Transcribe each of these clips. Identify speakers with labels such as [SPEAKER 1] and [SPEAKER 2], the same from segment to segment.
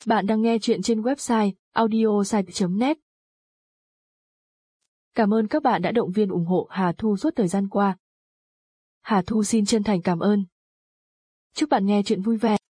[SPEAKER 1] Bạn đang nghe chuyện trên website audiosite.net. Cảm ơn các bạn đã động viên ủng hộ Hà Thu suốt thời gian qua. Hà Thu xin chân thành cảm ơn. Chúc bạn nghe chuyện vui vẻ.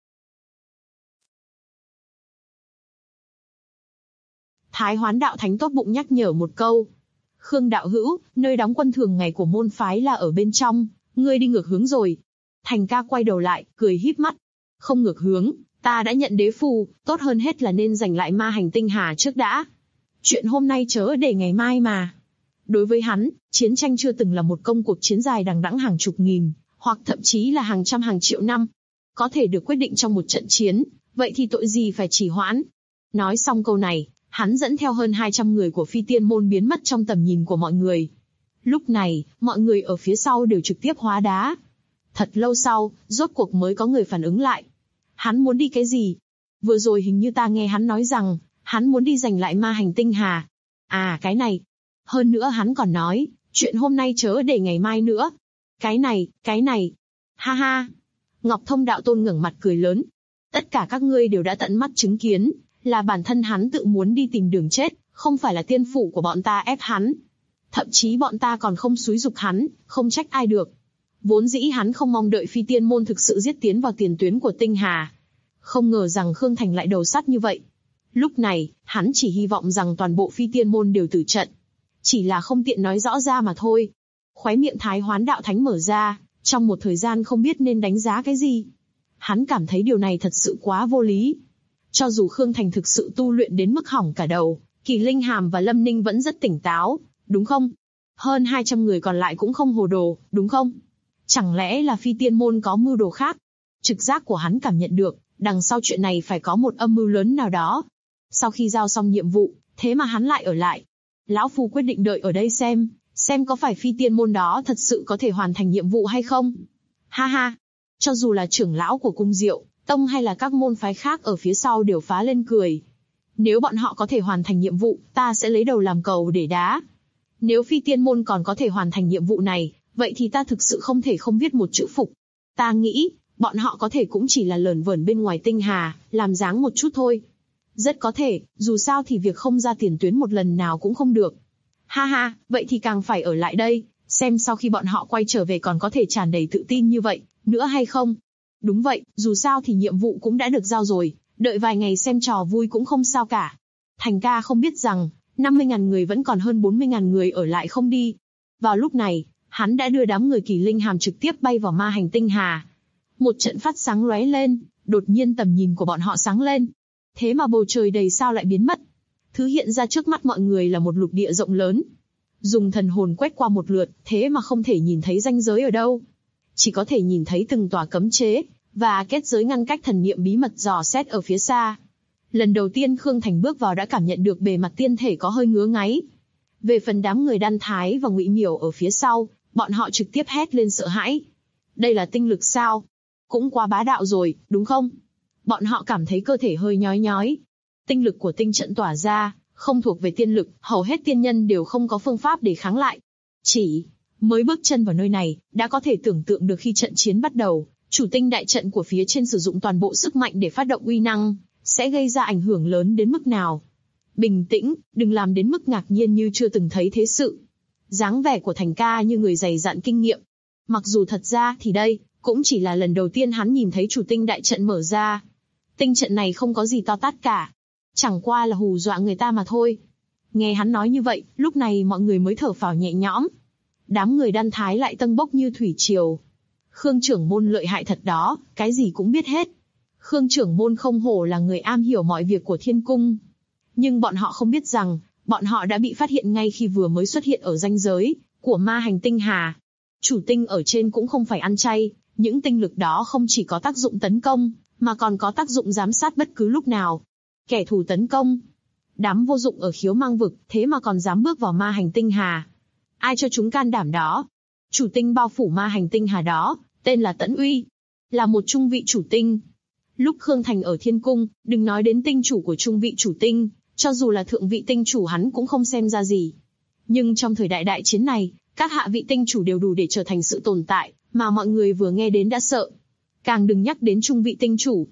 [SPEAKER 2] Thái Hoán đạo thánh tốt bụng nhắc nhở một câu. Khương đạo hữu, nơi đóng quân thường ngày của môn phái là ở bên trong, ngươi đi ngược hướng rồi. Thành ca quay đầu lại, cười híp mắt. Không ngược hướng, ta đã nhận đế phù, tốt hơn hết là nên giành lại ma hành tinh hà trước đã. Chuyện hôm nay chớ để ngày mai mà. Đối với hắn, chiến tranh chưa từng là một công cuộc chiến dài đằng đẵng hàng chục nghìn, hoặc thậm chí là hàng trăm hàng triệu năm. Có thể được quyết định trong một trận chiến, vậy thì tội gì phải trì hoãn. Nói xong câu này, hắn dẫn theo hơn 200 người của Phi Tiên môn biến mất trong tầm nhìn của mọi người. Lúc này, mọi người ở phía sau đều trực tiếp hóa đá. Thật lâu sau, rốt cuộc mới có người phản ứng lại. Hắn muốn đi cái gì? Vừa rồi hình như ta nghe hắn nói rằng, hắn muốn đi giành lại ma hành tinh hà. À cái này. Hơn nữa hắn còn nói, chuyện hôm nay chớ để ngày mai nữa. Cái này. Ha ha. Ngọc Thông đạo tôn ngẩng mặt cười lớn. Tất cả các ngươi đều đã tận mắt chứng kiến, là bản thân hắn tự muốn đi tìm đường chết, không phải là tiên phụ của bọn ta ép hắn. Thậm chí bọn ta còn không xúi giục hắn, không trách ai được. Vốn dĩ hắn không mong đợi Phi Tiên môn thực sự giết tiến vào tiền tuyến của tinh hà. Không ngờ rằng Khương Thành lại đầu sắt như vậy. Lúc này, hắn chỉ hy vọng rằng toàn bộ Phi Tiên môn đều tử trận. Chỉ là không tiện nói rõ ra mà thôi. Khóe miệng Thái Hoán đạo thánh mở ra, trong một thời gian không biết nên đánh giá cái gì. Hắn cảm thấy điều này thật sự quá vô lý. Cho dù Khương Thành thực sự tu luyện đến mức hỏng cả đầu, Kỳ Linh Hàm và Lâm Ninh vẫn rất tỉnh táo, đúng không? Hơn 200 người còn lại cũng không hồ đồ, đúng không? Chẳng lẽ là Phi Tiên môn có mưu đồ khác? Trực giác của hắn cảm nhận được, đằng sau chuyện này phải có một âm mưu lớn nào đó. Sau khi giao xong nhiệm vụ, thế mà hắn lại ở lại. Lão Phu quyết định đợi ở đây xem có phải Phi Tiên môn đó thật sự có thể hoàn thành nhiệm vụ hay không. Ha ha, cho dù là trưởng lão của cung Diệu tông hay là các môn phái khác ở phía sau đều phá lên cười. Nếu bọn họ có thể hoàn thành nhiệm vụ, ta sẽ lấy đầu làm cầu để đá. Nếu Phi Tiên môn còn có thể hoàn thành nhiệm vụ này, vậy thì ta thực sự không thể không viết một chữ phục. Ta nghĩ, bọn họ có thể cũng chỉ là lởn vởn bên ngoài tinh hà, làm dáng một chút thôi. Rất có thể, dù sao thì việc không ra tiền tuyến một lần nào cũng không được. Ha ha, vậy thì càng phải ở lại đây, xem sau khi bọn họ quay trở về còn có thể tràn đầy tự tin như vậy, nữa hay không. Đúng vậy, dù sao thì nhiệm vụ cũng đã được giao rồi, đợi vài ngày xem trò vui cũng không sao cả. Thành ca không biết rằng, 50.000 người vẫn còn hơn 40.000 người ở lại không đi. Vào lúc này, hắn đã đưa đám người Kỳ Linh Hàm trực tiếp bay vào ma hành tinh hà. Một trận phát sáng lóe lên, đột nhiên tầm nhìn của bọn họ sáng lên. Thế mà bầu trời đầy sao lại biến mất. Thứ hiện ra trước mắt mọi người là một lục địa rộng lớn. Dùng thần hồn quét qua một lượt, thế mà không thể nhìn thấy ranh giới ở đâu. Chỉ có thể nhìn thấy từng tòa cấm chế, và kết giới ngăn cách thần niệm bí mật dò xét ở phía xa. Lần đầu tiên Khương Thành bước vào đã cảm nhận được bề mặt tiên thể có hơi ngứa ngáy. Về phần đám người Đan Thái và Ngụy Miểu ở phía sau, bọn họ trực tiếp hét lên sợ hãi. Đây là tinh lực sao? Cũng quá bá đạo rồi, đúng không? Bọn họ cảm thấy cơ thể hơi nhói nhói. Tinh lực của tinh trận tỏa ra, không thuộc về tiên lực, hầu hết tiên nhân đều không có phương pháp để kháng lại. Chỉ mới bước chân vào nơi này, đã có thể tưởng tượng được khi trận chiến bắt đầu, chủ tinh đại trận của phía trên sử dụng toàn bộ sức mạnh để phát động uy năng, sẽ gây ra ảnh hưởng lớn đến mức nào. Bình tĩnh, đừng làm đến mức ngạc nhiên như chưa từng thấy thế sự. Dáng vẻ của Thành ca như người dày dặn kinh nghiệm. Mặc dù thật ra thì đây, cũng chỉ là lần đầu tiên hắn nhìn thấy chủ tinh đại trận mở ra. Tinh trận này không có gì to tát cả. Chẳng qua là hù dọa người ta mà thôi. Nghe hắn nói như vậy, lúc này mọi người mới thở phào nhẹ nhõm. Đám người Đan Thái lại tâng bốc như thủy triều. Khương trưởng môn lợi hại thật đó, cái gì cũng biết hết. Khương trưởng môn không hổ là người am hiểu mọi việc của thiên cung. Nhưng bọn họ không biết rằng, bọn họ đã bị phát hiện ngay khi vừa mới xuất hiện ở ranh giới của ma hành tinh hà. Chủ tinh ở trên cũng không phải ăn chay, những tinh lực đó không chỉ có tác dụng tấn công, mà còn có tác dụng giám sát bất cứ lúc nào. Kẻ thù tấn công. Đám vô dụng ở Khiếu Mang vực, thế mà còn dám bước vào ma hành tinh hà. Ai cho chúng can đảm đó? Chủ tinh bao phủ ma hành tinh hà đó, tên là Tẫn Uy. Là một trung vị chủ tinh. Lúc Khương Thành ở thiên cung, đừng nói đến tinh chủ của trung vị chủ tinh, cho dù là thượng vị tinh chủ hắn cũng không xem ra gì. Nhưng trong thời đại đại chiến này, các hạ vị tinh chủ đều đủ để trở thành sự tồn tại, mà mọi người vừa nghe đến đã sợ. Càng đừng nhắc đến trung vị tinh chủ.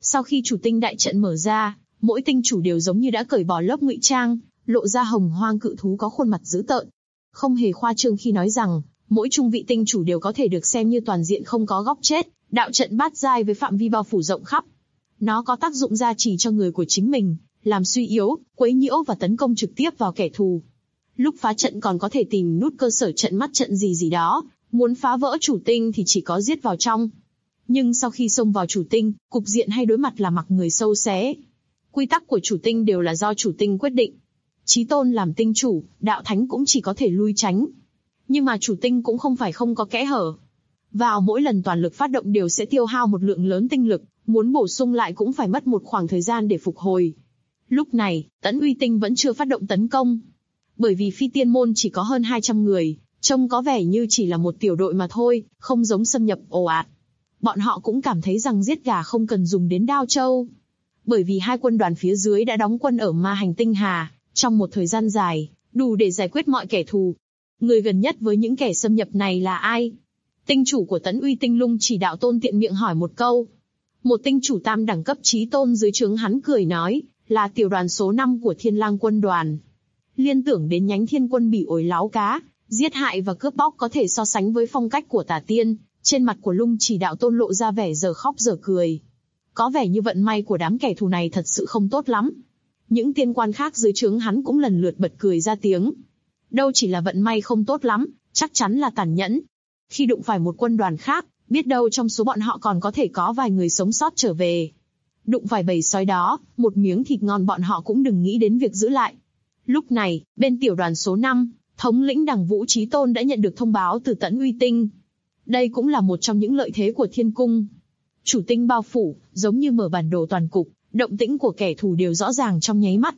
[SPEAKER 2] Sau khi chủ tinh đại trận mở ra, mỗi tinh chủ đều giống như đã cởi bỏ lớp ngụy trang, lộ ra hồng hoang cự thú có khuôn mặt dữ tợn. Không hề khoa trương khi nói rằng, mỗi trung vị tinh chủ đều có thể được xem như toàn diện không có góc chết, đạo trận bát giai với phạm vi bao phủ rộng khắp. Nó có tác dụng gia trì cho người của chính mình, làm suy yếu, quấy nhiễu và tấn công trực tiếp vào kẻ thù. Lúc phá trận còn có thể tìm nút cơ sở trận mắt trận gì đó, muốn phá vỡ chủ tinh thì chỉ có giết vào trong. Nhưng sau khi xông vào chủ tinh, cục diện hay đối mặt là mặc người sâu xé. Quy tắc của chủ tinh đều là do chủ tinh quyết định. Chí tôn làm tinh chủ, đạo thánh cũng chỉ có thể lui tránh. Nhưng mà chủ tinh cũng không phải không có kẽ hở. Vào mỗi lần toàn lực phát động đều sẽ tiêu hao một lượng lớn tinh lực, muốn bổ sung lại cũng phải mất một khoảng thời gian để phục hồi. Lúc này, Tẫn Uy Tinh vẫn chưa phát động tấn công. Bởi vì phi tiên môn chỉ có hơn 200 người, trông có vẻ như chỉ là một tiểu đội mà thôi, không giống xâm nhập ồ ạt. Bọn họ cũng cảm thấy rằng giết gà không cần dùng đến đao trâu. Bởi vì hai quân đoàn phía dưới đã đóng quân ở ma hành tinh hà, trong một thời gian dài, đủ để giải quyết mọi kẻ thù. Người gần nhất với những kẻ xâm nhập này là ai? Tinh chủ của Tẫn Uy Tinh Lung Chỉ Đạo Tôn tiện miệng hỏi một câu. Một tinh chủ tam đẳng cấp chí tôn dưới trướng hắn cười nói, là tiểu đoàn số 5 của Thiên Lang quân đoàn. Liên tưởng đến nhánh thiên quân bị ổi láo cá, giết hại và cướp bóc có thể so sánh với phong cách của Tà Tiên, trên mặt của Lung Chỉ Đạo Tôn lộ ra vẻ giờ khóc giờ cười. Có vẻ như vận may của đám kẻ thù này thật sự không tốt lắm. Những tiên quan khác dưới trướng hắn cũng lần lượt bật cười ra tiếng. Đâu chỉ là vận may không tốt lắm, chắc chắn là tàn nhẫn. Khi đụng phải một quân đoàn khác, biết đâu trong số bọn họ còn có thể có vài người sống sót trở về. Đụng phải bầy sói đó, một miếng thịt ngon bọn họ cũng đừng nghĩ đến việc giữ lại. Lúc này, bên tiểu đoàn số 5, thống lĩnh Đằng Vũ Chí Tôn đã nhận được thông báo từ Tẫn Uy Tinh. Đây cũng là một trong những lợi thế của Thiên Cung. Chủ tinh bao phủ, giống như mở bản đồ toàn cục, động tĩnh của kẻ thù đều rõ ràng trong nháy mắt.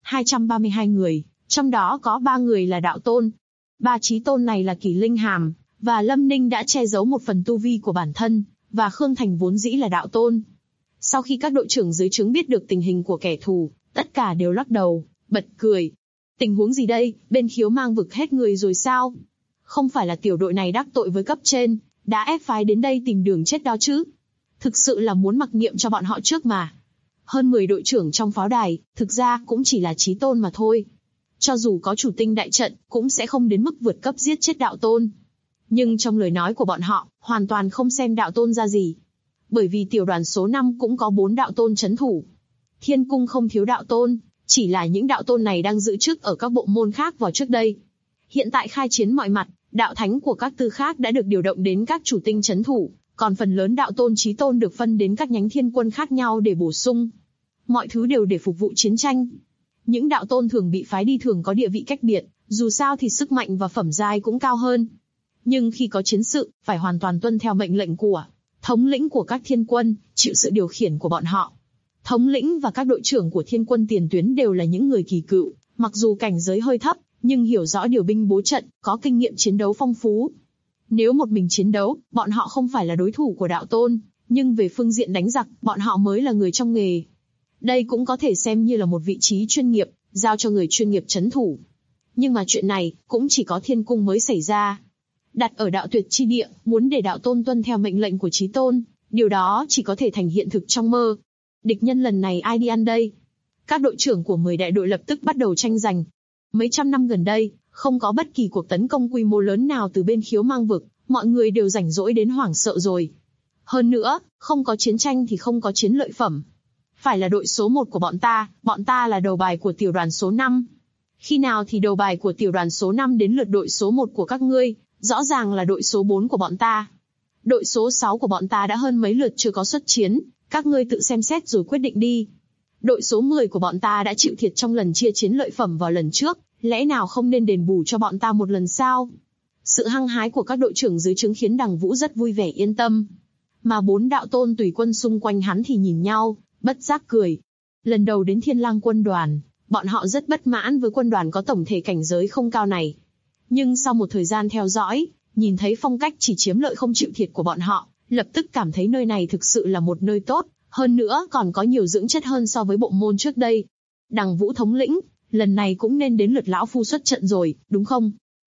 [SPEAKER 2] 232 người, trong đó có 3 người là đạo tôn. 3 chí tôn này là Kỳ Linh Hàm, và Lâm Ninh đã che giấu một phần tu vi của bản thân, và Khương Thành vốn dĩ là đạo tôn. Sau khi các đội trưởng dưới trướng biết được tình hình của kẻ thù, tất cả đều lắc đầu, bật cười. Tình huống gì đây, bên Khiếu Mang vực hết người rồi sao? Không phải là tiểu đội này đắc tội với cấp trên, đã ép phái đến đây tìm đường chết đó chứ? Thực sự là muốn mặc niệm cho bọn họ trước mà. Hơn 10 đội trưởng trong pháo đài, thực ra cũng chỉ là chí tôn mà thôi. Cho dù có chủ tinh đại trận, cũng sẽ không đến mức vượt cấp giết chết đạo tôn. Nhưng trong lời nói của bọn họ, hoàn toàn không xem đạo tôn ra gì. Bởi vì tiểu đoàn số 5 cũng có 4 đạo tôn chấn thủ. Thiên cung không thiếu đạo tôn, chỉ là những đạo tôn này đang giữ chức ở các bộ môn khác vào trước đây. Hiện tại khai chiến mọi mặt, đạo thánh của các tư khác đã được điều động đến các chủ tinh chấn thủ, còn phần lớn đạo tôn chí tôn được phân đến các nhánh thiên quân khác nhau để bổ sung. Mọi thứ đều để phục vụ chiến tranh. Những đạo tôn thường bị phái đi thường có địa vị cách biệt, dù sao thì sức mạnh và phẩm giai cũng cao hơn. Nhưng khi có chiến sự, phải hoàn toàn tuân theo mệnh lệnh của thống lĩnh của các thiên quân, chịu sự điều khiển của bọn họ. Thống lĩnh và các đội trưởng của thiên quân tiền tuyến đều là những người kỳ cựu, mặc dù cảnh giới hơi thấp, nhưng hiểu rõ điều binh bố trận, có kinh nghiệm chiến đấu phong phú. Nếu một mình chiến đấu, bọn họ không phải là đối thủ của đạo tôn, nhưng về phương diện đánh giặc, bọn họ mới là người trong nghề. Đây cũng có thể xem như là một vị trí chuyên nghiệp, giao cho người chuyên nghiệp trấn thủ. Nhưng mà chuyện này, cũng chỉ có thiên cung mới xảy ra. Đặt ở đạo tuyệt chi địa, muốn để đạo tôn tuân theo mệnh lệnh của chí tôn, điều đó chỉ có thể thành hiện thực trong mơ. Địch nhân lần này ai đi ăn đây? Các đội trưởng của 10 đại đội lập tức bắt đầu tranh giành. Mấy trăm năm gần đây, không có bất kỳ cuộc tấn công quy mô lớn nào từ bên Khiếu Mang vực, mọi người đều rảnh rỗi đến hoảng sợ rồi. Hơn nữa, không có chiến tranh thì không có chiến lợi phẩm. Phải là đội số 1 của bọn ta là đầu bài của tiểu đoàn số 5. Khi nào thì đầu bài của tiểu đoàn số 5 đến lượt đội số 1 của các ngươi, rõ ràng là đội số 4 của bọn ta. Đội số 6 của bọn ta đã hơn mấy lượt chưa có xuất chiến, các ngươi tự xem xét rồi quyết định đi. Đội số 10 của bọn ta đã chịu thiệt trong lần chia chiến lợi phẩm vào lần trước, lẽ nào không nên đền bù cho bọn ta một lần sao? Sự hăng hái của các đội trưởng dưới trướng khiến Đằng Vũ rất vui vẻ yên tâm. Mà 4 đạo tôn tùy quân xung quanh hắn thì nhìn nhau, bất giác cười. Lần đầu đến Thiên Lang quân đoàn, bọn họ rất bất mãn với quân đoàn có tổng thể cảnh giới không cao này. Nhưng sau một thời gian theo dõi, nhìn thấy phong cách chỉ chiếm lợi không chịu thiệt của bọn họ, lập tức cảm thấy nơi này thực sự là một nơi tốt, hơn nữa còn có nhiều dưỡng chất hơn so với bộ môn trước đây. Đằng Vũ thống lĩnh, lần này cũng nên đến lượt lão phu xuất trận rồi, đúng không?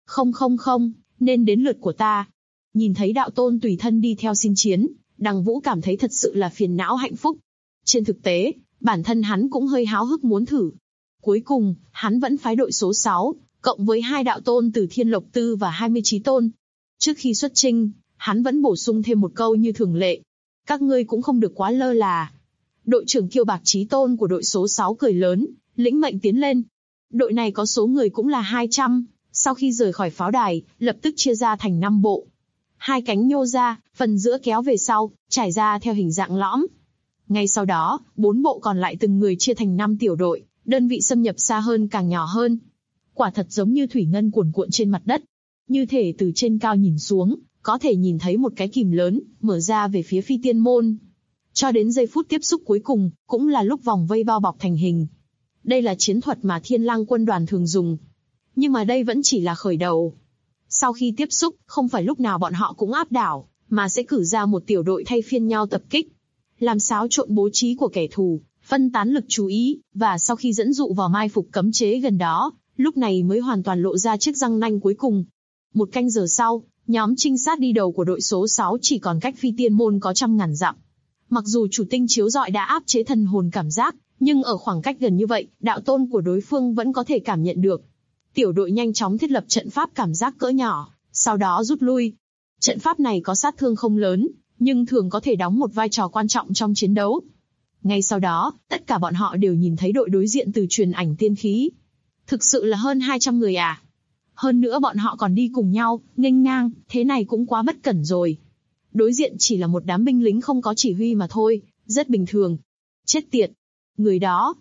[SPEAKER 2] Không, nên đến lượt của ta. Nhìn thấy đạo tôn tùy thân đi theo xin chiến, Đằng Vũ cảm thấy thật sự là phiền não hạnh phúc. Trên thực tế, bản thân hắn cũng hơi háo hức muốn thử. Cuối cùng, hắn vẫn phái đội số 6, cộng với 2 đạo tôn từ Thiên Lộc Tư và 20 chí tôn. Trước khi xuất chinh, hắn vẫn bổ sung thêm một câu như thường lệ. Các ngươi cũng không được quá lơ là. Đội trưởng Kiêu Bạc Chí Tôn của đội số 6 cười lớn, lĩnh mệnh tiến lên. Đội này có số người cũng là 200, sau khi rời khỏi pháo đài, lập tức chia ra thành 5 bộ. 2 cánh nhô ra, phần giữa kéo về sau, trải ra theo hình dạng lõm. Ngay sau đó, 4 bộ còn lại từng người chia thành 5 tiểu đội, đơn vị xâm nhập xa hơn càng nhỏ hơn. Quả thật giống như thủy ngân cuồn cuộn trên mặt đất. Như thể từ trên cao nhìn xuống, có thể nhìn thấy một cái kìm lớn, mở ra về phía Phi Tiên Môn. Cho đến giây phút tiếp xúc cuối cùng, cũng là lúc vòng vây bao bọc thành hình. Đây là chiến thuật mà Thiên Lang quân đoàn thường dùng. Nhưng mà đây vẫn chỉ là khởi đầu. Sau khi tiếp xúc, không phải lúc nào bọn họ cũng áp đảo, mà sẽ cử ra một tiểu đội thay phiên nhau tập kích. Làm xáo trộn bố trí của kẻ thù, phân tán lực chú ý, và sau khi dẫn dụ vào mai phục cấm chế gần đó, lúc này mới hoàn toàn lộ ra chiếc răng nanh cuối cùng. 1 canh giờ sau, nhóm trinh sát đi đầu của đội số 6 chỉ còn cách Phi Tiên Môn có trăm ngàn dặm. Mặc dù chủ tinh chiếu rọi đã áp chế thần hồn cảm giác, nhưng ở khoảng cách gần như vậy, đạo tôn của đối phương vẫn có thể cảm nhận được. Tiểu đội nhanh chóng thiết lập trận pháp cảm giác cỡ nhỏ, sau đó rút lui. Trận pháp này có sát thương không lớn, nhưng thường có thể đóng một vai trò quan trọng trong chiến đấu. Ngay sau đó, tất cả bọn họ đều nhìn thấy đội đối diện từ truyền ảnh tiên khí. Thực sự là hơn 200 người à? Hơn nữa bọn họ còn đi cùng nhau, nghênh ngang, thế này cũng quá bất cẩn rồi. Đối diện chỉ là một đám binh lính không có chỉ huy mà thôi, rất bình thường. Chết tiệt! Người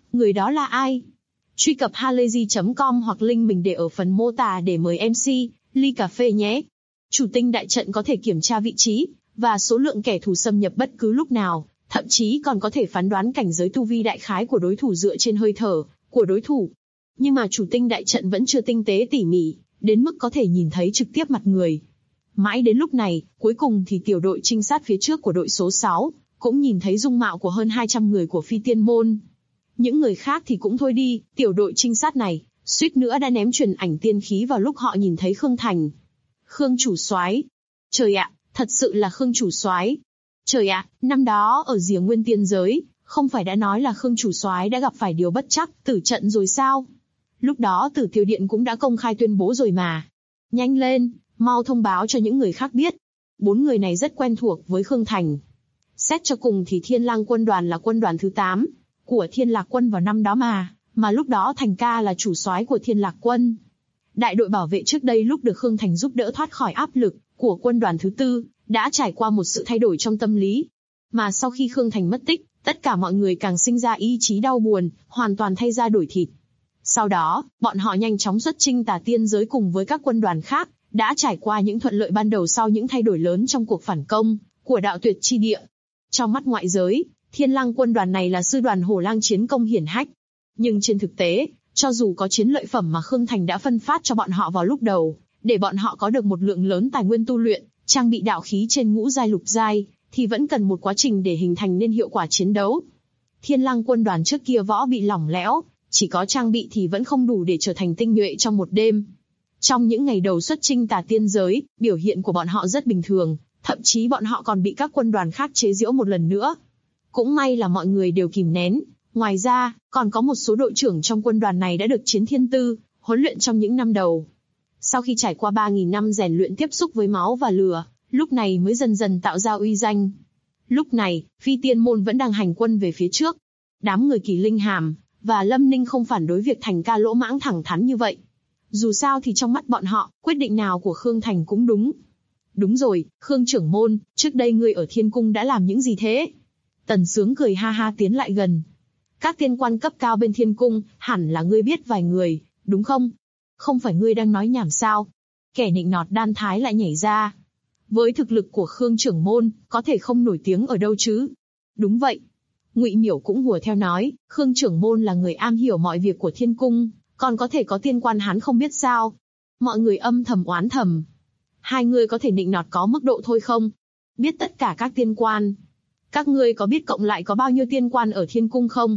[SPEAKER 2] đó là ai? Truy cập halayzi.com hoặc link mình để ở phần mô tả để mời MC, ly cà phê nhé. Chủ tinh đại trận có thể kiểm tra vị trí và số lượng kẻ thù xâm nhập bất cứ lúc nào, thậm chí còn có thể phán đoán cảnh giới tu vi đại khái của đối thủ dựa trên hơi thở của đối thủ. Nhưng mà chủ tinh đại trận vẫn chưa tinh tế tỉ mỉ, đến mức có thể nhìn thấy trực tiếp mặt người. Mãi đến lúc này, cuối cùng thì tiểu đội trinh sát phía trước của đội số 6 cũng nhìn thấy dung mạo của hơn 200 người của Phi Tiên Môn. Những người khác thì cũng thôi đi, tiểu đội trinh sát này suýt nữa đã ném truyền ảnh tiên khí vào lúc họ nhìn thấy Khương Thành. Khương chủ soái, trời ạ, thật sự là Khương chủ soái. Trời ạ, năm đó ở rìa Nguyên Tiên giới, không phải đã nói là Khương chủ soái đã gặp phải điều bất trắc, tử trận rồi sao? Lúc đó Tử Tiêu Điện cũng đã công khai tuyên bố rồi mà. Nhanh lên, mau thông báo cho những người khác biết. 4 người này rất quen thuộc với Khương Thành. Xét cho cùng thì Thiên Lang quân đoàn là quân đoàn thứ 8 của Thiên Lạc quân vào năm đó mà lúc đó Thành ca là chủ soái của Thiên Lạc quân. Đại đội bảo vệ trước đây lúc được Khương Thành giúp đỡ thoát khỏi áp lực của quân đoàn thứ 4, đã trải qua một sự thay đổi trong tâm lý. Mà sau khi Khương Thành mất tích, tất cả mọi người càng sinh ra ý chí đau buồn, hoàn toàn thay da đổi thịt. Sau đó, bọn họ nhanh chóng xuất chinh Tà Tiên giới cùng với các quân đoàn khác, đã trải qua những thuận lợi ban đầu sau những thay đổi lớn trong cuộc phản công của Đạo Tuyệt chi địa. Trong mắt ngoại giới, Thiên Lang quân đoàn này là sư đoàn Hổ Lang chiến công hiển hách. Nhưng trên thực tế, cho dù có chiến lợi phẩm mà Khương Thành đã phân phát cho bọn họ vào lúc đầu, để bọn họ có được một lượng lớn tài nguyên tu luyện, trang bị đạo khí trên ngũ giai lục giai, thì vẫn cần một quá trình để hình thành nên hiệu quả chiến đấu. Thiên Lang quân đoàn trước kia võ bị lỏng lẽo, chỉ có trang bị thì vẫn không đủ để trở thành tinh nhuệ trong một đêm. Trong những ngày đầu xuất chinh Tà Tiên giới, biểu hiện của bọn họ rất bình thường, thậm chí bọn họ còn bị các quân đoàn khác chế giễu một lần nữa. Cũng may là mọi người đều kìm nén. Ngoài ra, còn có một số đội trưởng trong quân đoàn này đã được Chiến Thiên Tư huấn luyện trong những năm đầu. Sau khi trải qua 3.000 năm rèn luyện tiếp xúc với máu và lửa, lúc này mới dần dần tạo ra uy danh. Lúc này, Phi Tiên Môn vẫn đang hành quân về phía trước. Đám người Kỳ Linh Hàm và Lâm Ninh không phản đối việc Thành ca lỗ mãng thẳng thắn như vậy. Dù sao thì trong mắt bọn họ, quyết định nào của Khương Thành cũng đúng. Đúng rồi, Khương trưởng môn, trước đây ngươi ở Thiên Cung đã làm những gì thế? Tần Sướng cười ha ha tiến lại gần. Các tiên quan cấp cao bên Thiên Cung, hẳn là ngươi biết vài người, đúng không? Không phải ngươi đang nói nhảm sao? Kẻ nịnh nọt Đan Thái lại nhảy ra. Với thực lực của Khương trưởng môn, có thể không nổi tiếng ở đâu chứ? Đúng vậy. Ngụy Miểu cũng hùa theo nói, Khương trưởng môn là người am hiểu mọi việc của Thiên Cung, còn có thể có tiên quan hắn không biết sao? Mọi người âm thầm oán thầm. Hai người có thể nịnh nọt có mức độ thôi không? Biết tất cả các tiên quan. Các ngươi có biết cộng lại có bao nhiêu tiên quan ở Thiên Cung không?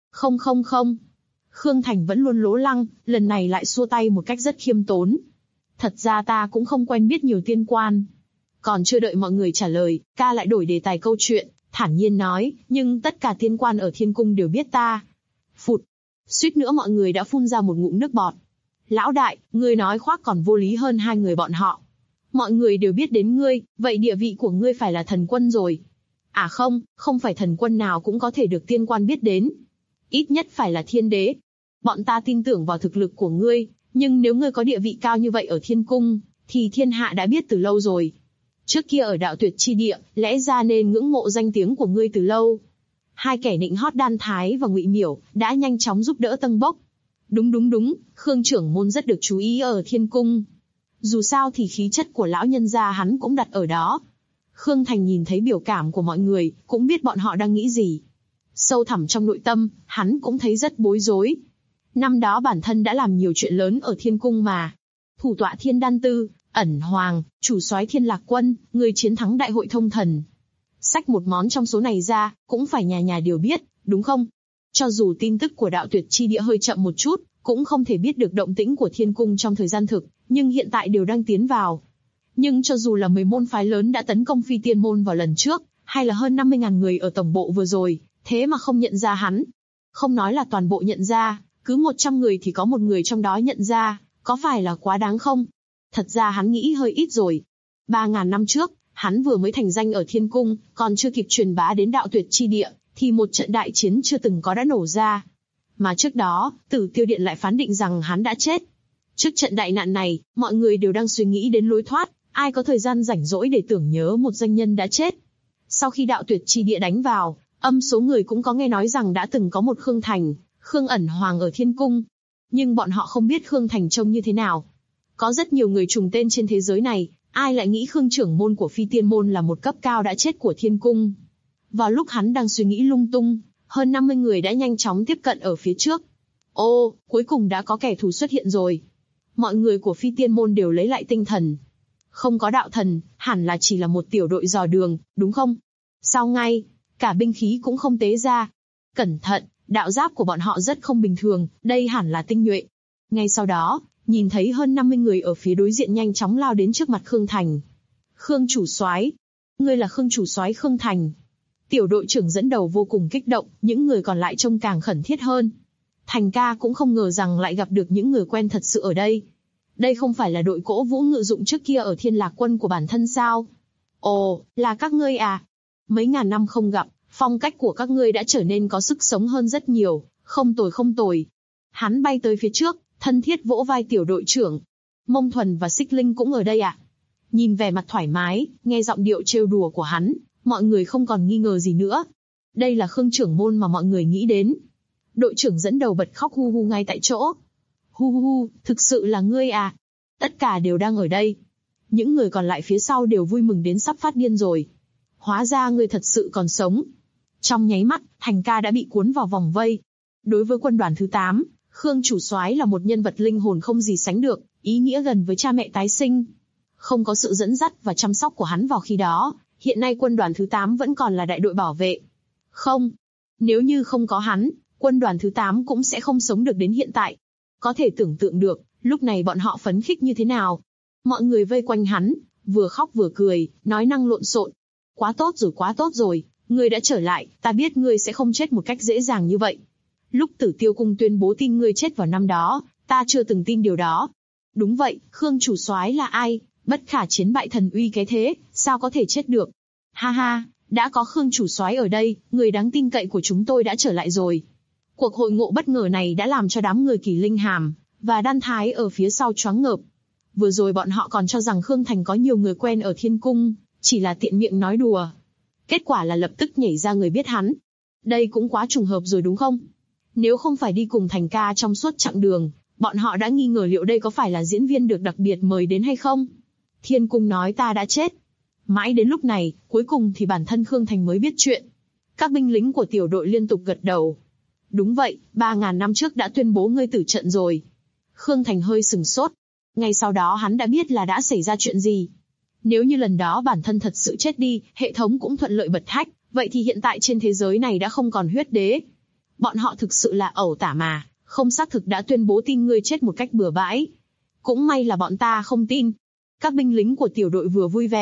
[SPEAKER 2] Không. Khương Thành vẫn luôn lố lăng, lần này lại xua tay một cách rất khiêm tốn. Thật ra ta cũng không quen biết nhiều tiên quan. Còn chưa đợi mọi người trả lời, ca lại đổi đề tài câu chuyện, thản nhiên nói, nhưng tất cả tiên quan ở thiên cung đều biết ta. Phụt, suýt nữa mọi người đã phun ra một ngụm nước bọt. Lão đại, ngươi nói khoác còn vô lý hơn hai người bọn họ. Mọi người đều biết đến ngươi, vậy địa vị của ngươi phải là thần quân rồi. À không, không phải thần quân nào cũng có thể được tiên quan biết đến. Ít nhất phải là thiên đế. Bọn ta tin tưởng vào thực lực của ngươi, nhưng nếu ngươi có địa vị cao như vậy ở thiên cung, thì thiên hạ đã biết từ lâu rồi. Trước kia ở đạo tuyệt chi địa, lẽ ra nên ngưỡng mộ danh tiếng của ngươi từ lâu. Hai kẻ nịnh hót Đan Thái và Ngụy Miểu đã nhanh chóng giúp đỡ Tân Bốc. Đúng, Khương trưởng môn rất được chú ý ở thiên cung. Dù sao thì khí chất của lão nhân gia hắn cũng đặt ở đó. Khương Thành nhìn thấy biểu cảm của mọi người, cũng biết bọn họ đang nghĩ gì. Sâu thẳm trong nội tâm, hắn cũng thấy rất bối rối. Năm đó bản thân đã làm nhiều chuyện lớn ở thiên cung mà. Thủ tọa Thiên Đan Tư, Ẩn Hoàng, chủ soái Thiên Lạc Quân, người chiến thắng đại hội thông thần. Xách một món trong số này ra, cũng phải nhà nhà đều biết, đúng không? Cho dù tin tức của đạo tuyệt chi địa hơi chậm một chút, cũng không thể biết được động tĩnh của thiên cung trong thời gian thực, nhưng hiện tại đều đang tiến vào. Nhưng cho dù là 10 môn phái lớn đã tấn công Phi Tiên môn vào lần trước, hay là hơn 50.000 người ở tổng bộ vừa rồi, thế mà không nhận ra hắn. Không nói là toàn bộ nhận ra, cứ 100 người thì có một người trong đó nhận ra, có phải là quá đáng không? Thật ra hắn nghĩ hơi ít rồi. 3.000 năm trước, hắn vừa mới thành danh ở thiên cung, còn chưa kịp truyền bá đến đạo tuyệt chi địa, thì một trận đại chiến chưa từng có đã nổ ra. Mà trước đó, Tử Tiêu Điện lại phán định rằng hắn đã chết. Trước trận đại nạn này, mọi người đều đang suy nghĩ đến lối thoát, ai có thời gian rảnh rỗi để tưởng nhớ một danh nhân đã chết. Sau khi đạo tuyệt chi địa đánh vào, số người cũng có nghe nói rằng đã từng có một Khương Thành, Khương Ẩn Hoàng ở thiên cung. Nhưng bọn họ không biết Khương Thành trông như thế nào. Có rất nhiều người trùng tên trên thế giới này, ai lại nghĩ Khương trưởng môn của Phi Tiên môn là một cấp cao đã chết của thiên cung. Vào lúc hắn đang suy nghĩ lung tung, hơn 50 người đã nhanh chóng tiếp cận ở phía trước. Ô, cuối cùng đã có kẻ thù xuất hiện rồi. Mọi người của Phi Tiên môn đều lấy lại tinh thần. Không có đạo thần, hẳn là chỉ là một tiểu đội dò đường, đúng không? Sao ngay, cả binh khí cũng không tế ra. Cẩn thận, đạo giáp của bọn họ rất không bình thường, đây hẳn là tinh nhuệ. Ngay sau đó, nhìn thấy hơn 50 người ở phía đối diện nhanh chóng lao đến trước mặt Khương Thành. Khương chủ soái, ngươi là Khương chủ soái Khương Thành. Tiểu đội trưởng dẫn đầu vô cùng kích động, những người còn lại trông càng khẩn thiết hơn. Thành ca cũng không ngờ rằng lại gặp được những người quen thật sự ở đây. Đây không phải là đội cỗ vũ ngự dụng trước kia ở Thiên Lạc Quân của bản thân sao? Ồ, là các ngươi à? Mấy ngàn năm không gặp, phong cách của các ngươi đã trở nên có sức sống hơn rất nhiều, không tồi. Hắn bay tới phía trước, thân thiết vỗ vai tiểu đội trưởng. Mông Thuần và Xích Linh cũng ở đây à? Nhìn vẻ mặt thoải mái, nghe giọng điệu trêu đùa của hắn, mọi người không còn nghi ngờ gì nữa. Đây là Khương trưởng môn mà mọi người nghĩ đến. Đội trưởng dẫn đầu bật khóc hu hu ngay tại chỗ. Hu, thực sự là ngươi à? Tất cả đều đang ở đây. Những người còn lại phía sau đều vui mừng đến sắp phát điên rồi. Hóa ra ngươi thật sự còn sống. Trong nháy mắt, Thành ca đã bị cuốn vào vòng vây. Đối với quân đoàn thứ 8, Khương chủ soái là một nhân vật linh hồn không gì sánh được, ý nghĩa gần với cha mẹ tái sinh. Không có sự dẫn dắt và chăm sóc của hắn vào khi đó, hiện nay quân đoàn thứ 8 vẫn còn là đại đội bảo vệ. Không, nếu như không có hắn, quân đoàn thứ 8 cũng sẽ không sống được đến hiện tại. Có thể tưởng tượng được, lúc này bọn họ phấn khích như thế nào. Mọi người vây quanh hắn, vừa khóc vừa cười, nói năng lộn xộn. Quá tốt rồi, ngươi đã trở lại, ta biết ngươi sẽ không chết một cách dễ dàng như vậy. Lúc Tử Tiêu Cung tuyên bố tin ngươi chết vào năm đó, ta chưa từng tin điều đó. Đúng vậy, Khương chủ soái là ai? Bất khả chiến bại thần uy cái thế, sao có thể chết được? Ha, đã có Khương chủ soái ở đây, người đáng tin cậy của chúng tôi đã trở lại rồi. Cuộc hội ngộ bất ngờ này đã làm cho đám người Kỳ Linh Hàm và Đan Thái ở phía sau choáng ngợp. Vừa rồi bọn họ còn cho rằng Khương Thành có nhiều người quen ở thiên cung, chỉ là tiện miệng nói đùa. Kết quả là lập tức nhảy ra người biết hắn. Đây cũng quá trùng hợp rồi đúng không? Nếu không phải đi cùng Thành ca trong suốt chặng đường, bọn họ đã nghi ngờ liệu đây có phải là diễn viên được đặc biệt mời đến hay không. Thiên cung nói ta đã chết. Mãi đến lúc này, cuối cùng thì bản thân Khương Thành mới biết chuyện. Các binh lính của tiểu đội liên tục gật đầu. Đúng vậy, 3.000 năm trước đã tuyên bố ngươi tử trận rồi. Khương Thành hơi sừng sốt. Ngay sau đó hắn đã biết là đã xảy ra chuyện gì. Nếu như lần đó bản thân thật sự chết đi, hệ thống cũng thuận lợi bật hack, vậy thì hiện tại trên thế giới này đã không còn huyết đế. Bọn họ thực sự là ẩu tả mà, không xác thực đã tuyên bố tin ngươi chết một cách bừa bãi. Cũng may là bọn ta không tin. Các binh lính của tiểu đội vừa vui vẻ,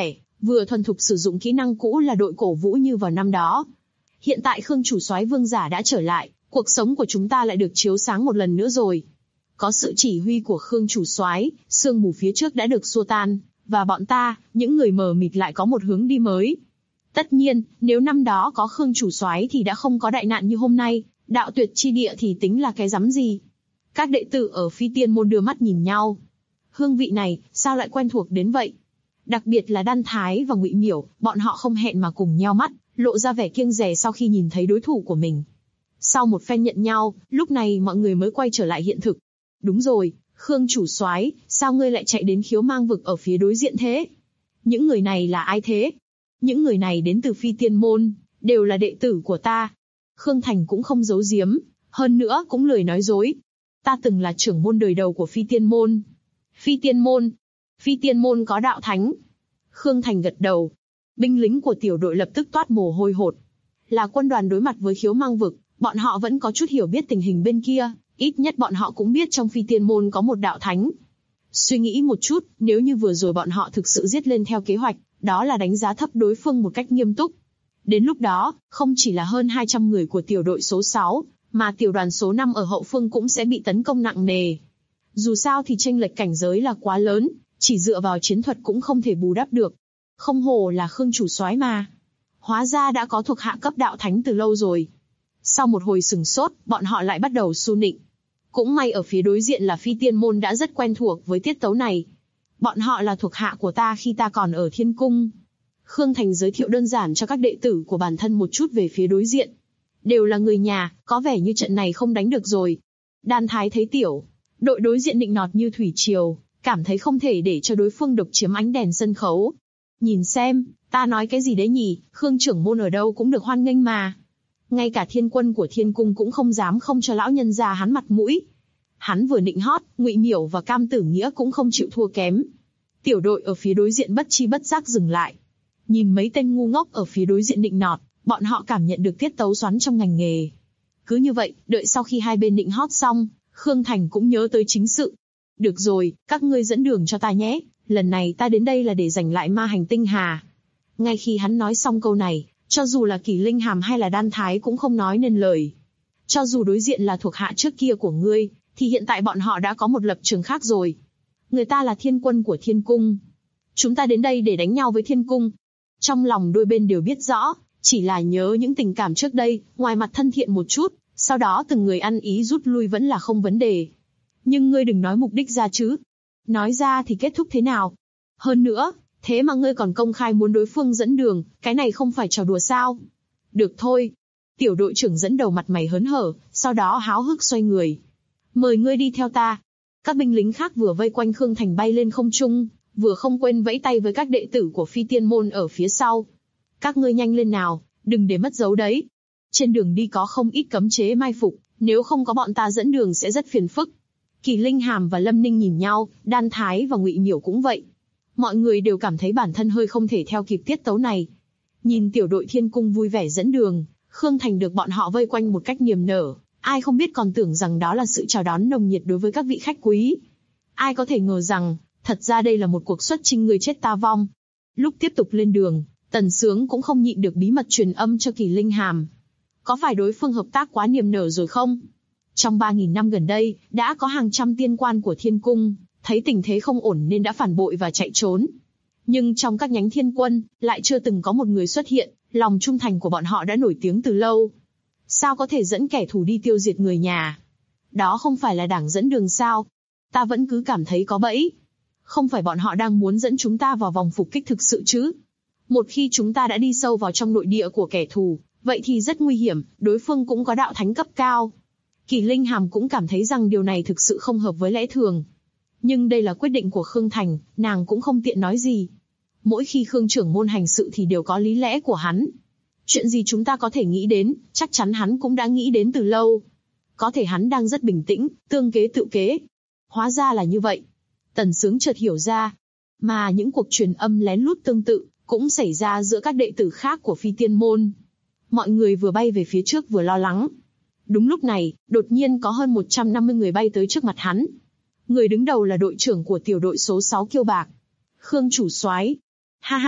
[SPEAKER 2] vừa thuần thục sử dụng kỹ năng cũ là đội cổ vũ như vào năm đó. Hiện tại Khương chủ soái vương giả đã trở lại, cuộc sống của chúng ta lại được chiếu sáng một lần nữa rồi. Có sự chỉ huy của Khương chủ soái, sương mù phía trước đã được xua tan, và bọn ta, những người mờ mịt lại có một hướng đi mới. Tất nhiên, nếu năm đó có Khương chủ soái thì đã không có đại nạn như hôm nay, đạo tuyệt chi địa thì tính là cái rắm gì. Các đệ tử ở Phi Tiên môn đưa mắt nhìn nhau. Hương vị này, sao lại quen thuộc đến vậy? Đặc biệt là Đan Thái và Ngụy Miểu, bọn họ không hẹn mà cùng nheo mắt, lộ ra vẻ kiêng dè sau khi nhìn thấy đối thủ của mình. Sau một phen nhận nhau, lúc này mọi người mới quay trở lại hiện thực. Đúng rồi, Khương chủ soái, sao ngươi lại chạy đến Khiếu Mang vực ở phía đối diện thế? Những người này là ai thế? Những người này đến từ Phi Tiên môn, đều là đệ tử của ta. Khương Thành cũng không giấu giếm, hơn nữa cũng lười nói dối. Ta từng là trưởng môn đời đầu của Phi Tiên môn. Phi Tiên môn? Phi Tiên môn có đạo thánh? Khương Thành gật đầu. Binh lính của tiểu đội lập tức toát mồ hôi hột. Là quân đoàn đối mặt với Khiếu Mang vực, bọn họ vẫn có chút hiểu biết tình hình bên kia, ít nhất bọn họ cũng biết trong Phi Tiên môn có một đạo thánh. Suy nghĩ một chút, nếu như vừa rồi bọn họ thực sự giết lên theo kế hoạch, đó là đánh giá thấp đối phương một cách nghiêm túc. Đến lúc đó, không chỉ là hơn 200 người của tiểu đội số 6, mà tiểu đoàn số 5 ở hậu phương cũng sẽ bị tấn công nặng nề. Dù sao thì chênh lệch cảnh giới là quá lớn, chỉ dựa vào chiến thuật cũng không thể bù đắp được. Không hổ là Khương chủ soái mà. Hóa ra đã có thuộc hạ cấp đạo thánh từ lâu rồi. Sau một hồi sừng sốt, bọn họ lại bắt đầu su nịnh. Cũng may ở phía đối diện là Phi Tiên môn đã rất quen thuộc với tiết tấu này. Bọn họ là thuộc hạ của ta khi ta còn ở Thiên Cung. Khương Thành giới thiệu đơn giản cho các đệ tử của bản thân một chút về phía đối diện. Đều là người nhà, có vẻ như trận này không đánh được rồi. Đan Thái thấy tiểu đội đối diện nịnh nọt như thủy triều, cảm thấy không thể để cho đối phương độc chiếm ánh đèn sân khấu. Nhìn xem, ta nói cái gì đấy nhỉ, Khương trưởng môn ở đâu cũng được hoan nghênh mà. Ngay cả thiên quân của Thiên Cung cũng không dám không cho lão nhân gia hắn mặt mũi. Hắn vừa nịnh hót, Ngụy Miểu và Cam Tử Nghĩa cũng không chịu thua kém. Tiểu đội ở phía đối diện bất chi bất giác dừng lại. Nhìn mấy tên ngu ngốc ở phía đối diện nịnh nọt, bọn họ cảm nhận được tiết tấu xoắn trong ngành nghề. Cứ như vậy, đợi sau khi hai bên nịnh hót xong, Khương Thành cũng nhớ tới chính sự. Được rồi, các ngươi dẫn đường cho ta nhé, lần này ta đến đây là để giành lại ma hành tinh hà. Ngay khi hắn nói xong câu này, cho dù là Kỷ Linh Hàm hay là Đan Thái cũng không nói nên lời. Cho dù đối diện là thuộc hạ trước kia của ngươi, thì hiện tại bọn họ đã có một lập trường khác rồi. Người ta là thiên quân của Thiên Cung. Chúng ta đến đây để đánh nhau với Thiên Cung. Trong lòng đôi bên đều biết rõ, chỉ là nhớ những tình cảm trước đây, ngoài mặt thân thiện một chút, sau đó từng người ăn ý rút lui vẫn là không vấn đề. Nhưng ngươi đừng nói mục đích ra chứ. Nói ra thì kết thúc thế nào? Hơn nữa, thế mà ngươi còn công khai muốn đối phương dẫn đường, cái này không phải trò đùa sao? Được thôi. Tiểu đội trưởng dẫn đầu mặt mày hớn hở, sau đó háo hức xoay người. Mời ngươi đi theo ta. Các binh lính khác vừa vây quanh Khương Thành bay lên không trung, vừa không quên vẫy tay với các đệ tử của Phi Tiên môn ở phía sau. Các ngươi nhanh lên nào, đừng để mất dấu đấy. Trên đường đi có không ít cấm chế mai phục, nếu không có bọn ta dẫn đường sẽ rất phiền phức. Kỷ Linh Hàm và Lâm Ninh nhìn nhau, Đan Thái và Ngụy Miểu cũng vậy. Mọi người đều cảm thấy bản thân hơi không thể theo kịp tiết tấu này. Nhìn tiểu đội Thiên Cung vui vẻ dẫn đường, Khương Thành được bọn họ vây quanh một cách niềm nở, ai không biết còn tưởng rằng đó là sự chào đón nồng nhiệt đối với các vị khách quý. Ai có thể ngờ rằng, thật ra đây là một cuộc xuất chinh người chết ta vong. Lúc tiếp tục lên đường, Tần Sướng cũng không nhịn được bí mật truyền âm cho Kỷ Linh Hàm. Có phải đối phương hợp tác quá niềm nở rồi không? Trong 3.000 năm gần đây, đã có hàng trăm tiên quan của Thiên Cung, thấy tình thế không ổn nên đã phản bội và chạy trốn. Nhưng trong các nhánh thiên quân, lại chưa từng có một người xuất hiện, lòng trung thành của bọn họ đã nổi tiếng từ lâu. Sao có thể dẫn kẻ thù đi tiêu diệt người nhà? Đó không phải là đảng dẫn đường sao? Ta vẫn cứ cảm thấy có bẫy. Không phải bọn họ đang muốn dẫn chúng ta vào vòng phục kích thực sự chứ? Một khi chúng ta đã đi sâu vào trong nội địa của kẻ thù, vậy thì rất nguy hiểm, đối phương cũng có đạo thánh cấp cao. Kỷ Linh Hàm cũng cảm thấy rằng điều này thực sự không hợp với lẽ thường. Nhưng đây là quyết định của Khương Thành, nàng cũng không tiện nói gì. Mỗi khi Khương trưởng môn hành sự thì đều có lý lẽ của hắn. Chuyện gì chúng ta có thể nghĩ đến, chắc chắn hắn cũng đã nghĩ đến từ lâu. Có thể hắn đang rất bình tĩnh, tương kế tự kế. Hóa ra là như vậy. Tần Sướng chợt hiểu ra. Mà những cuộc truyền âm lén lút tương tự, cũng xảy ra giữa các đệ tử khác của Phi Tiên môn. Mọi người vừa bay về phía trước vừa lo lắng. Đúng lúc này, đột nhiên có hơn 150 người bay tới trước mặt hắn. Người đứng đầu là đội trưởng của tiểu đội số 6 Kiêu Bạc. Khương chủ soái. Ha ha,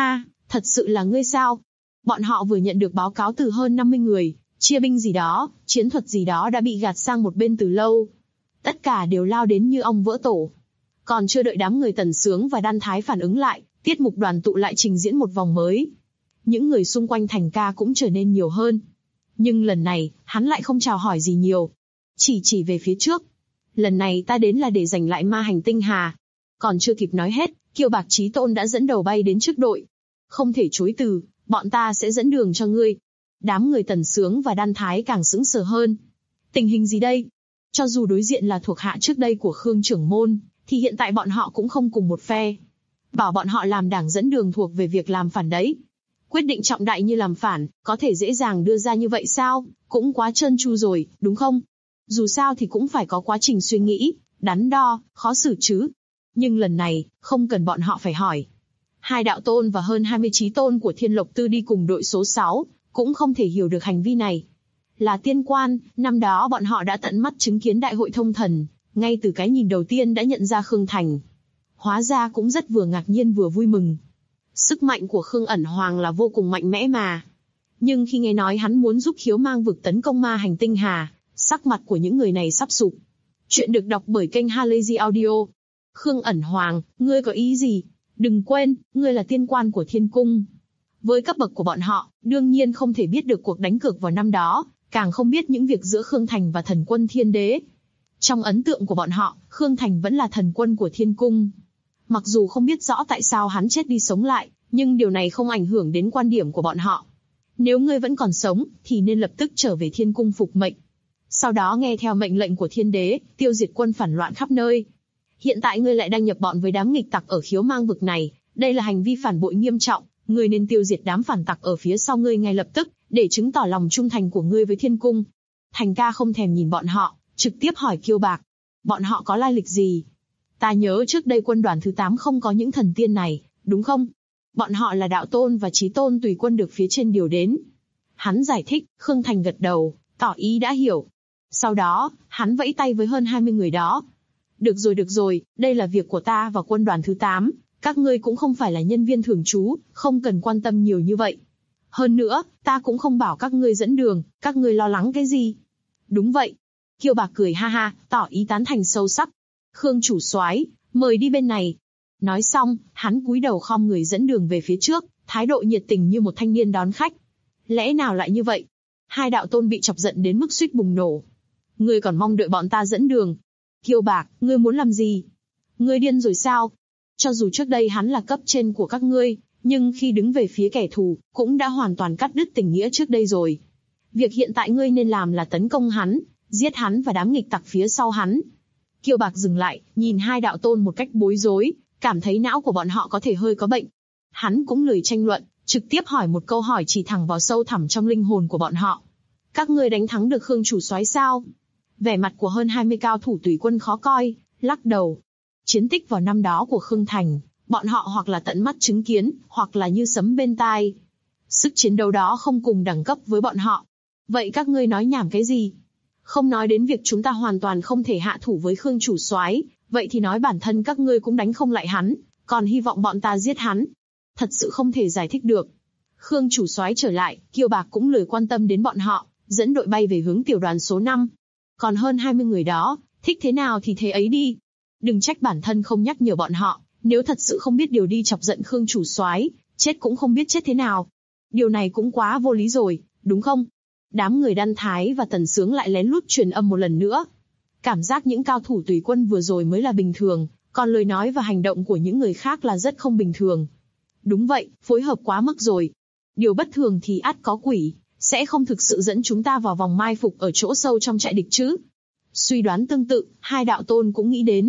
[SPEAKER 2] Thật sự là ngươi sao? Bọn họ vừa nhận được báo cáo từ hơn 50 người, chia binh gì đó, chiến thuật gì đó đã bị gạt sang một bên từ lâu. Tất cả đều lao đến như ong vỡ tổ. Còn chưa đợi đám người Tần Sướng và Đan Thái phản ứng lại, tiết mục đoàn tụ lại trình diễn một vòng mới. Những người xung quanh Thành Ca cũng trở nên nhiều hơn. Nhưng lần này, hắn lại không chào hỏi gì nhiều. Chỉ về phía trước. Lần này ta đến là để giành lại ma hành tinh hà. Còn chưa kịp nói hết, Kiêu Bạc Chí Tôn đã dẫn đầu bay đến trước đội. Không thể chối từ, bọn ta sẽ dẫn đường cho ngươi. Đám người Tần Sướng và Đan Thái càng sững sờ hơn. Tình hình gì đây? Cho dù đối diện là thuộc hạ trước đây của Khương trưởng môn, thì hiện tại bọn họ cũng không cùng một phe. Bảo bọn họ làm đảng dẫn đường thuộc về việc làm phản đấy. Quyết định trọng đại như làm phản, có thể dễ dàng đưa ra như vậy sao? Cũng quá trơn tru rồi, đúng không? Dù sao thì cũng phải có quá trình suy nghĩ, đắn đo, khó xử chứ. Nhưng lần này, không cần bọn họ phải hỏi. 2 đạo tôn và hơn 20 chí tôn của Thiên Lộc Tư đi cùng đội số 6, cũng không thể hiểu được hành vi này. Là tiên quan, năm đó bọn họ đã tận mắt chứng kiến đại hội thông thần, ngay từ cái nhìn đầu tiên đã nhận ra Khương Thành. Hóa ra cũng rất vừa ngạc nhiên vừa vui mừng. Sức mạnh của Khương Ẩn Hoàng là vô cùng mạnh mẽ mà. Nhưng khi nghe nói hắn muốn giúp Khiếu Mang vực tấn công ma hành tinh hà, sắc mặt của những người này sắp sụp. Chuyện được đọc bởi kênh Halazy Audio. Khương Ẩn Hoàng, ngươi có ý gì? Đừng quên, ngươi là tiên quan của Thiên Cung. Với cấp bậc của bọn họ, đương nhiên không thể biết được cuộc đánh cược vào năm đó, càng không biết những việc giữa Khương Thành và thần quân Thiên Đế. Trong ấn tượng của bọn họ, Khương Thành vẫn là thần quân của Thiên Cung. Mặc dù không biết rõ tại sao hắn chết đi sống lại, nhưng điều này không ảnh hưởng đến quan điểm của bọn họ. Nếu ngươi vẫn còn sống, thì nên lập tức trở về Thiên Cung phục mệnh. Sau đó nghe theo mệnh lệnh của Thiên Đế, tiêu diệt quân phản loạn khắp nơi. Hiện tại ngươi lại đang nhập bọn với đám nghịch tặc ở Khiếu Mang vực này, đây là hành vi phản bội nghiêm trọng, ngươi nên tiêu diệt đám phản tặc ở phía sau ngươi ngay lập tức, để chứng tỏ lòng trung thành của ngươi với Thiên Cung. Thành Ca không thèm nhìn bọn họ, trực tiếp hỏi Kiêu Bạc. Bọn họ có lai lịch gì? Ta nhớ trước đây quân đoàn thứ 8 không có những thần tiên này, đúng không? Bọn họ là đạo tôn và chí tôn tùy quân được phía trên điều đến. Hắn giải thích, Khương Thành gật đầu, tỏ ý đã hiểu. Sau đó, hắn vẫy tay với hơn 20 người đó. Được rồi, đây là việc của ta và quân đoàn thứ 8, các ngươi cũng không phải là nhân viên thường trú, không cần quan tâm nhiều như vậy. Hơn nữa, ta cũng không bảo các ngươi dẫn đường, các ngươi lo lắng cái gì? Đúng vậy. Kiêu Bạc cười ha ha, tỏ ý tán thành sâu sắc. Khương chủ soái, mời đi bên này. Nói xong, hắn cúi đầu khom người dẫn đường về phía trước, thái độ nhiệt tình như một thanh niên đón khách. Lẽ nào lại như vậy? 2 đạo tôn bị chọc giận đến mức suýt bùng nổ. Ngươi còn mong đợi bọn ta dẫn đường? Kiêu Bạc, ngươi muốn làm gì? Ngươi điên rồi sao? Cho dù trước đây hắn là cấp trên của các ngươi, nhưng khi đứng về phía kẻ thù, cũng đã hoàn toàn cắt đứt tình nghĩa trước đây rồi. Việc hiện tại ngươi nên làm là tấn công hắn, giết hắn và đám nghịch tặc phía sau hắn. Kiêu Bạc dừng lại, nhìn 2 đạo tôn một cách bối rối, cảm thấy não của bọn họ có thể hơi có bệnh. Hắn cũng lười tranh luận, trực tiếp hỏi một câu hỏi chỉ thẳng vào sâu thẳm trong linh hồn của bọn họ. Các ngươi đánh thắng được Khương chủ soái sao? Vẻ mặt của hơn 20 cao thủ tùy quân khó coi, lắc đầu. Chiến tích vào năm đó của Khương Thành, bọn họ hoặc là tận mắt chứng kiến, hoặc là như sấm bên tai. Sức chiến đấu đó không cùng đẳng cấp với bọn họ. Vậy các ngươi nói nhảm cái gì? Không nói đến việc chúng ta hoàn toàn không thể hạ thủ với Khương chủ soái, vậy thì nói bản thân các ngươi cũng đánh không lại hắn, còn hy vọng bọn ta giết hắn. Thật sự không thể giải thích được. Khương chủ soái trở lại, Kiêu Bạc cũng lười quan tâm đến bọn họ, dẫn đội bay về hướng tiểu đoàn số 5. Còn hơn 20 người đó, thích thế nào thì thế ấy đi. Đừng trách bản thân không nhắc nhở bọn họ, nếu thật sự không biết điều đi chọc giận Khương chủ soái, chết cũng không biết chết thế nào. Điều này cũng quá vô lý rồi, đúng không? Đám người Đan Thái và Tần Sướng lại lén lút truyền âm một lần nữa. Cảm giác những cao thủ tùy quân vừa rồi mới là bình thường, còn lời nói và hành động của những người khác là rất không bình thường. Đúng vậy, phối hợp quá mức rồi. Điều bất thường thì ắt có quỷ, sẽ không thực sự dẫn chúng ta vào vòng mai phục ở chỗ sâu trong trại địch chứ. Suy đoán tương tự, 2 đạo tôn cũng nghĩ đến.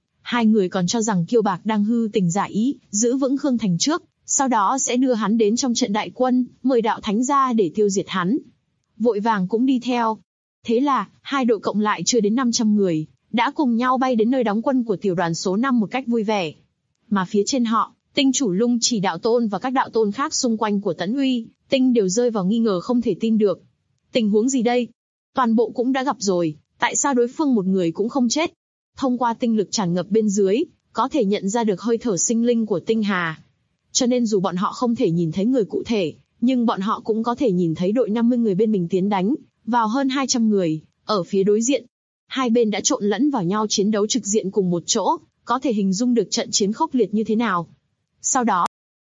[SPEAKER 2] 2 người còn cho rằng Kiêu Bạc đang hư tình giả ý, giữ vững Khương Thành trước, sau đó sẽ đưa hắn đến trong trận đại quân, mời đạo thánh ra để tiêu diệt hắn. Vội vàng cũng đi theo. Thế là, 2 đội cộng lại chưa đến 500 người, đã cùng nhau bay đến nơi đóng quân của tiểu đoàn số 5 một cách vui vẻ. Mà phía trên họ, Tinh chủ Lung Chỉ đạo tôn và các đạo tôn khác xung quanh của Tấn Uy, Tinh đều rơi vào nghi ngờ không thể tin được. Tình huống gì đây? Toàn bộ cũng đã gặp rồi, tại sao đối phương một người cũng không chết? Thông qua tinh lực tràn ngập bên dưới, có thể nhận ra được hơi thở sinh linh của tinh hà. cho nên dù bọn họ không thể nhìn thấy người cụ thể, nhưng bọn họ cũng có thể nhìn thấy đội 50 người bên mình tiến đánh vào hơn 200 người ở phía đối diện. Hai bên đã trộn lẫn vào nhau chiến đấu trực diện cùng một chỗ, có thể hình dung được trận chiến khốc liệt như thế nào. Sau đó,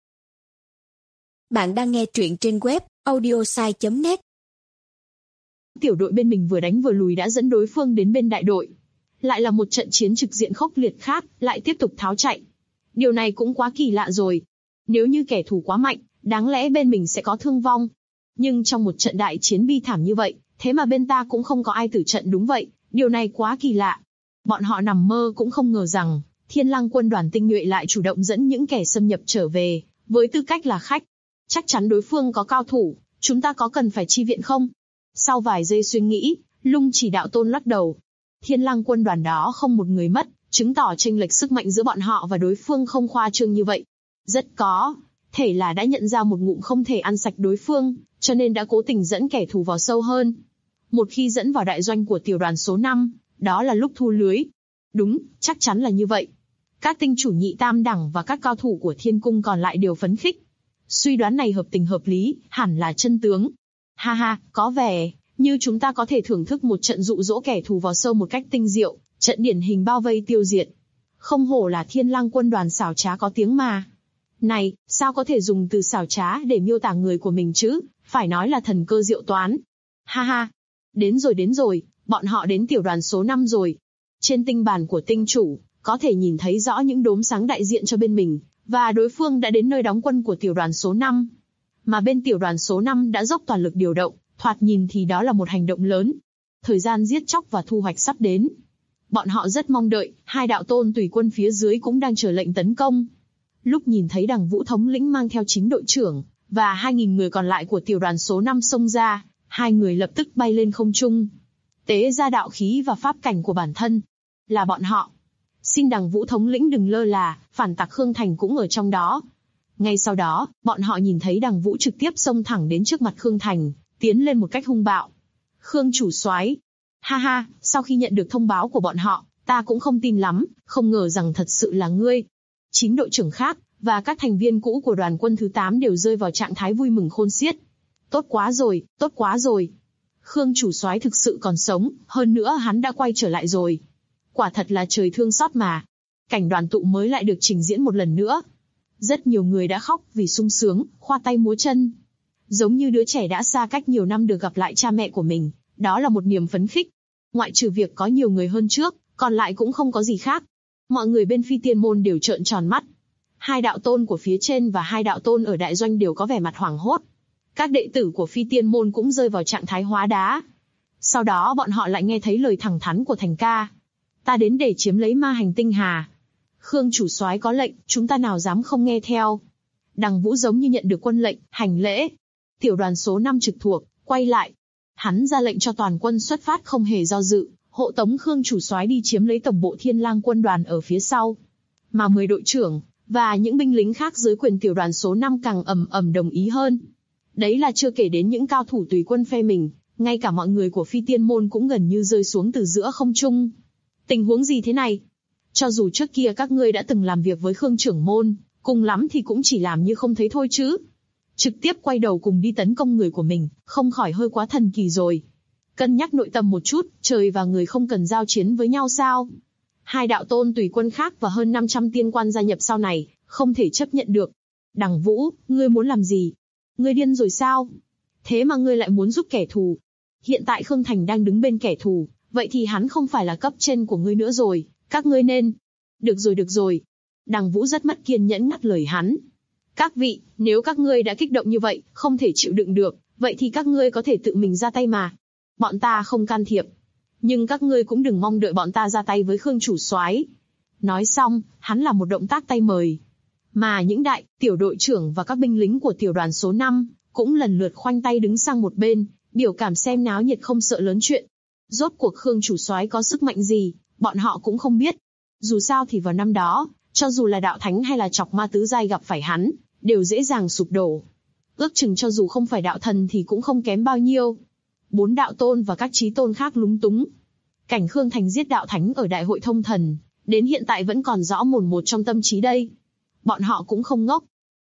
[SPEAKER 3] bạn đang nghe truyện trên web audiosai.net.
[SPEAKER 2] Tiểu đội bên mình vừa đánh vừa lùi đã dẫn đối phương đến bên đại đội. Lại là một trận chiến trực diện khốc liệt khác, lại tiếp tục tháo chạy. Điều này cũng quá kỳ lạ rồi. Nếu như kẻ thù quá mạnh, đáng lẽ bên mình sẽ có thương vong. Nhưng trong một trận đại chiến bi thảm như vậy, thế mà bên ta cũng không có ai tử trận, đúng vậy, điều này quá kỳ lạ. Bọn họ nằm mơ cũng không ngờ rằng, Thiên Lăng quân đoàn tinh nhuệ lại chủ động dẫn những kẻ xâm nhập trở về, với tư cách là khách. Chắc chắn đối phương có cao thủ, chúng ta có cần phải chi viện không? Sau vài giây suy nghĩ, Lung Chỉ Đạo Tôn lắc đầu. Thiên Lăng quân đoàn đó không một người mất, chứng tỏ chênh lệch sức mạnh giữa bọn họ và đối phương không khoa trương như vậy. Rất có thể là đã nhận ra một ngụm không thể ăn sạch đối phương, cho nên đã cố tình dẫn kẻ thù vào sâu hơn. Một khi dẫn vào đại doanh của tiểu đoàn số 5, đó là lúc thu lưới. Đúng, chắc chắn là như vậy. Các tinh chủ nhị tam đẳng và các cao thủ của thiên cung còn lại đều phấn khích. Suy đoán này hợp tình hợp lý, hẳn là chân tướng. Ha ha, có vẻ như chúng ta có thể thưởng thức một trận dụ dỗ kẻ thù vào sâu một cách tinh diệu, trận điển hình bao vây tiêu diệt. Không hổ là Thiên Lăng quân đoàn xảo trá có tiếng mà. Này, sao có thể dùng từ xảo trá để miêu tả người của mình chứ, phải nói là thần cơ diệu toán. Ha ha, đến rồi, bọn họ đến tiểu đoàn số 5 rồi. Trên tinh bàn của tinh chủ, có thể nhìn thấy rõ những đốm sáng đại diện cho bên mình, và đối phương đã đến nơi đóng quân của tiểu đoàn số 5. Mà bên tiểu đoàn số 5 đã dốc toàn lực điều động, thoạt nhìn thì đó là một hành động lớn. Thời gian giết chóc và thu hoạch sắp đến. Bọn họ rất mong đợi, hai đạo tôn tùy quân phía dưới cũng đang chờ lệnh tấn công. Lúc nhìn thấy Đằng Vũ thống lĩnh mang theo 9 đội trưởng, và 2.000 người còn lại của tiểu đoàn số 5 xông ra, hai người lập tức bay lên không trung. Tế ra đạo khí và pháp cảnh của bản thân. Là bọn họ. Xin Đằng Vũ thống lĩnh đừng lơ là, phản tặc Khương Thành cũng ở trong đó. Ngay sau đó, bọn họ nhìn thấy Đằng Vũ trực tiếp xông thẳng đến trước mặt Khương Thành, tiến lên một cách hung bạo. Khương chủ soái, ha ha, sau khi nhận được thông báo của bọn họ, ta cũng không tin lắm, không ngờ rằng thật sự là ngươi. 9 đội trưởng khác, và các thành viên cũ của đoàn quân thứ 8 đều rơi vào trạng thái vui mừng khôn xiết. Tốt quá rồi. Khương chủ soái thực sự còn sống, hơn nữa hắn đã quay trở lại rồi. Quả thật là trời thương xót mà. Cảnh đoàn tụ mới lại được trình diễn một lần nữa. Rất nhiều người đã khóc vì sung sướng, khoa tay múa chân. Giống như đứa trẻ đã xa cách nhiều năm được gặp lại cha mẹ của mình, đó là một niềm phấn khích. Ngoại trừ việc có nhiều người hơn trước, còn lại cũng không có gì khác. Mọi người bên Phi Tiên Môn đều trợn tròn mắt. Hai đạo tôn của phía trên và hai đạo tôn ở đại doanh đều có vẻ mặt hoảng hốt. Các đệ tử của Phi Tiên Môn cũng rơi vào trạng thái hóa đá. Sau đó bọn họ lại nghe thấy lời thẳng thắn của Thành ca. Ta đến để chiếm lấy ma hành tinh hà. Khương chủ soái có lệnh, chúng ta nào dám không nghe theo. Đằng Vũ giống như nhận được quân lệnh, hành lễ. Tiểu đoàn số 5 trực thuộc, quay lại. Hắn ra lệnh cho toàn quân xuất phát không hề do dự, hộ tống Khương chủ soái đi chiếm lấy tổng bộ Thiên Lang quân đoàn ở phía sau. Mà 10 đội trưởng và những binh lính khác dưới quyền tiểu đoàn số 5 càng ầm ầm đồng ý hơn. Đấy là chưa kể đến những cao thủ tùy quân phe mình, ngay cả mọi người của Phi Tiên Môn cũng gần như rơi xuống từ giữa không trung. Tình huống gì thế này? Cho dù trước kia các ngươi đã từng làm việc với Khương trưởng môn, cùng lắm thì cũng chỉ làm như không thấy thôi chứ. Trực tiếp quay đầu cùng đi tấn công người của mình, không khỏi hơi quá thần kỳ rồi. Cân nhắc nội tâm một chút, trời và người không cần giao chiến với nhau sao? Hai đạo tôn tùy quân khác và hơn 500 tiên quan gia nhập sau này, không thể chấp nhận được. Đằng Vũ, ngươi muốn làm gì? Ngươi điên rồi sao? Thế mà ngươi lại muốn giúp kẻ thù. Hiện tại Khương Thành đang đứng bên kẻ thù, vậy thì hắn không phải là cấp trên của ngươi nữa rồi, các ngươi nên... Được rồi. Đằng Vũ rất mất kiên nhẫn ngắt lời hắn. Các vị, nếu các ngươi đã kích động như vậy, không thể chịu đựng được, vậy thì các ngươi có thể tự mình ra tay mà. Bọn ta không can thiệp. Nhưng các ngươi cũng đừng mong đợi bọn ta ra tay với Khương chủ soái. Nói xong, hắn làm một động tác tay mời. Mà những đại, tiểu đội trưởng và các binh lính của tiểu đoàn số 5, cũng lần lượt khoanh tay đứng sang một bên, biểu cảm xem náo nhiệt không sợ lớn chuyện. Rốt cuộc Khương chủ soái có sức mạnh gì, bọn họ cũng không biết. Dù sao thì vào năm đó, cho dù là đạo thánh hay là chọc ma tứ giai gặp phải hắn, đều dễ dàng sụp đổ. Ước chừng cho dù không phải đạo thần thì cũng không kém bao nhiêu. 4 đạo tôn và các chí tôn khác lúng túng. Cảnh Khương Thành giết đạo thánh ở đại hội thông thần, đến hiện tại vẫn còn rõ mồn một trong tâm trí đây. Bọn họ cũng không ngốc.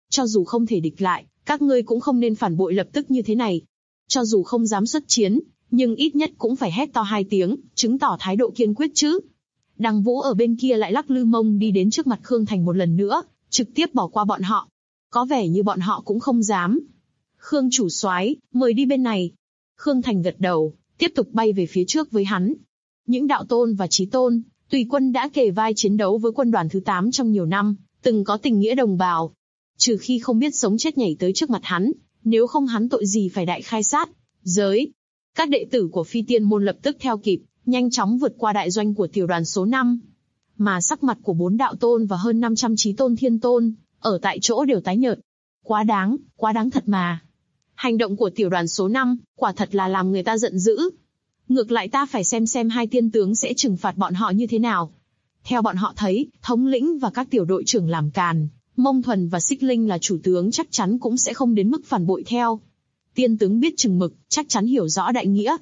[SPEAKER 2] Cho dù không thể địch lại, các ngươi cũng không nên phản bội lập tức như thế này. Cho dù không dám xuất chiến, nhưng ít nhất cũng phải hét to 2 tiếng, chứng tỏ thái độ kiên quyết chứ. Đằng Vũ ở bên kia lại lắc lư mông đi đến trước mặt Khương Thành một lần nữa, trực tiếp bỏ qua bọn họ. Có vẻ như bọn họ cũng không dám. Khương chủ soái, mời đi bên này. Khương Thành gật đầu, tiếp tục bay về phía trước với hắn. Những đạo tôn và chí tôn, tùy quân đã kề vai chiến đấu với quân đoàn thứ 8 trong nhiều năm, từng có tình nghĩa đồng bào. Trừ khi không biết sống chết nhảy tới trước mặt hắn, nếu không hắn tội gì phải đại khai sát giới. Các đệ tử của Phi Tiên môn lập tức theo kịp, nhanh chóng vượt qua đại doanh của tiểu đoàn số 5. Mà sắc mặt của 4 đạo tôn và hơn 500 chí tôn thiên tôn, ở tại chỗ đều tái nhợt. Quá đáng thật mà. Hành động của tiểu đoàn số 5, quả thật là làm người ta giận dữ. Ngược lại ta phải xem 2 tiên tướng sẽ trừng phạt bọn họ như thế nào. Theo bọn họ thấy, thống lĩnh và các tiểu đội trưởng làm càn, Mông Thuần và Xích Linh là chủ tướng chắc chắn cũng sẽ không đến mức phản bội theo. Tiên tướng biết chừng mực, chắc chắn hiểu rõ đại nghĩa.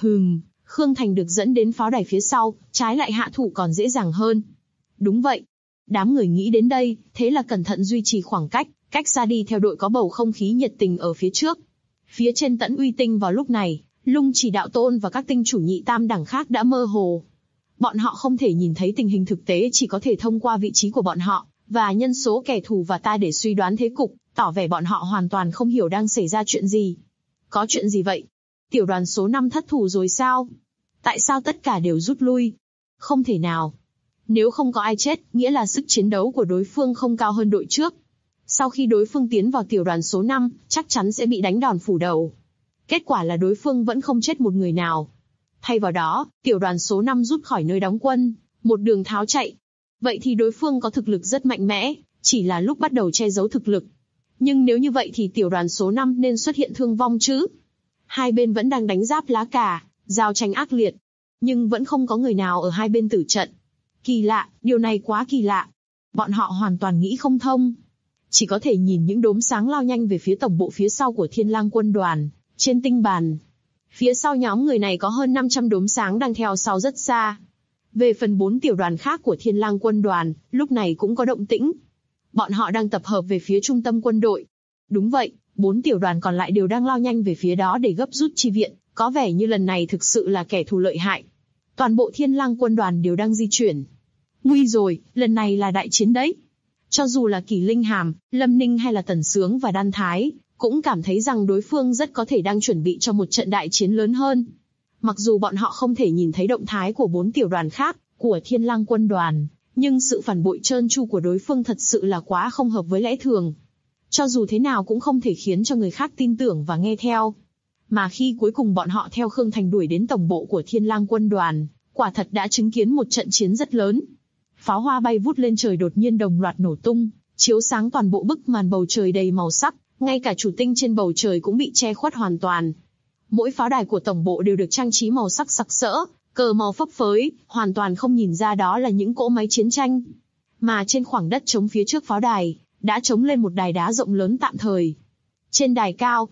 [SPEAKER 2] Khương Thành được dẫn đến pháo đài phía sau, trái lại hạ thủ còn dễ dàng hơn. Đúng vậy. Đám người nghĩ đến đây, thế là cẩn thận duy trì khoảng cách xa đi theo đội có bầu không khí nhiệt tình ở phía trước. Phía trên Tẫn Uy Tinh vào lúc này, Lung Chỉ đạo tôn và các tinh chủ nhị tam đẳng khác đã mơ hồ. Bọn họ không thể nhìn thấy tình hình thực tế, chỉ có thể thông qua vị trí của bọn họ và nhân số kẻ thù và ta để suy đoán thế cục, tỏ vẻ bọn họ hoàn toàn không hiểu đang xảy ra chuyện gì. Có chuyện gì vậy? Tiểu đoàn số 5 thất thủ rồi sao? Tại sao tất cả đều rút lui? Không thể nào. Nếu không có ai chết, nghĩa là sức chiến đấu của đối phương không cao hơn đội trước. Sau khi đối phương tiến vào tiểu đoàn số 5, chắc chắn sẽ bị đánh đòn phủ đầu. Kết quả là đối phương vẫn không chết một người nào. Thay vào đó, tiểu đoàn số 5 rút khỏi nơi đóng quân, một đường tháo chạy. Vậy thì đối phương có thực lực rất mạnh mẽ, chỉ là lúc bắt đầu che giấu thực lực. Nhưng nếu như vậy thì tiểu đoàn số 5 nên xuất hiện thương vong chứ. Hai bên vẫn đang đánh giáp lá cà, giao tranh ác liệt. Nhưng vẫn không có người nào ở hai bên tử trận. Kỳ lạ, điều này quá kỳ lạ. Bọn họ hoàn toàn nghĩ không thông. Chỉ có thể nhìn những đốm sáng lao nhanh về phía tổng bộ phía sau của Thiên Lang quân đoàn, trên tinh bàn. Phía sau nhóm người này có hơn 500 đốm sáng đang theo sau rất xa. Về phần 4 tiểu đoàn khác của Thiên Lang quân đoàn, lúc này cũng có động tĩnh. Bọn họ đang tập hợp về phía trung tâm quân đội. Đúng vậy, 4 tiểu đoàn còn lại đều đang lao nhanh về phía đó để gấp rút chi viện, có vẻ như lần này thực sự là kẻ thù lợi hại. Toàn bộ Thiên Lang quân đoàn đều đang di chuyển. Nguy rồi, lần này là đại chiến đấy. Cho dù là Kỷ Linh Hàm, Lâm Ninh hay là Tần Sướng và Đan Thái, cũng cảm thấy rằng đối phương rất có thể đang chuẩn bị cho một trận đại chiến lớn hơn. Mặc dù bọn họ không thể nhìn thấy động thái của 4 tiểu đoàn khác của Thiên Lang quân đoàn, nhưng sự phản bội trơn tru của đối phương thật sự là quá không hợp với lẽ thường. Cho dù thế nào cũng không thể khiến cho người khác tin tưởng và nghe theo. Mà khi cuối cùng bọn họ theo Khương Thành đuổi đến tổng bộ của Thiên Lang quân đoàn, quả thật đã chứng kiến một trận chiến rất lớn. Pháo hoa bay vút lên trời đột nhiên đồng loạt nổ tung, chiếu sáng toàn bộ bức màn bầu trời đầy màu sắc, ngay cả chủ tinh trên bầu trời cũng bị che khuất hoàn toàn. Mỗi pháo đài của tổng bộ đều được trang trí màu sắc sặc sỡ, cờ màu phấp phới, hoàn toàn không nhìn ra đó là những cỗ máy chiến tranh. Mà trên khoảng đất trống phía trước pháo đài, đã trống lên một đài đá rộng lớn tạm thời. Trên đài cao,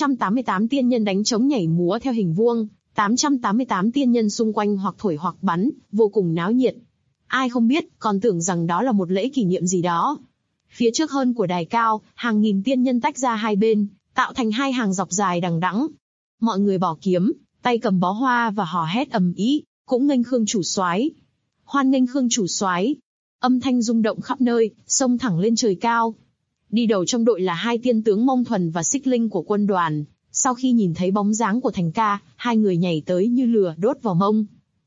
[SPEAKER 2] 888 tiên nhân đánh trống nhảy múa theo hình vuông, 888 tiên nhân xung quanh hoặc thổi hoặc bắn, vô cùng náo nhiệt. Ai không biết, còn tưởng rằng đó là một lễ kỷ niệm gì đó. Phía trước hơn của đài cao, hàng nghìn tiên nhân tách ra hai bên, tạo thành hai hàng dọc dài đằng đẵng. Mọi người bỏ kiếm, tay cầm bó hoa và hò hét ầm ĩ, cũng nghênh Khương chủ soái. Hoan nghênh Khương chủ soái. Âm thanh rung động khắp nơi, xông thẳng lên trời cao. Đi đầu trong đội là 2 tiên tướng Mông Thuần và Xích Linh của quân đoàn. Sau khi nhìn thấy bóng dáng của Thành Ca, hai người nhảy tới như lửa đốt vào mông.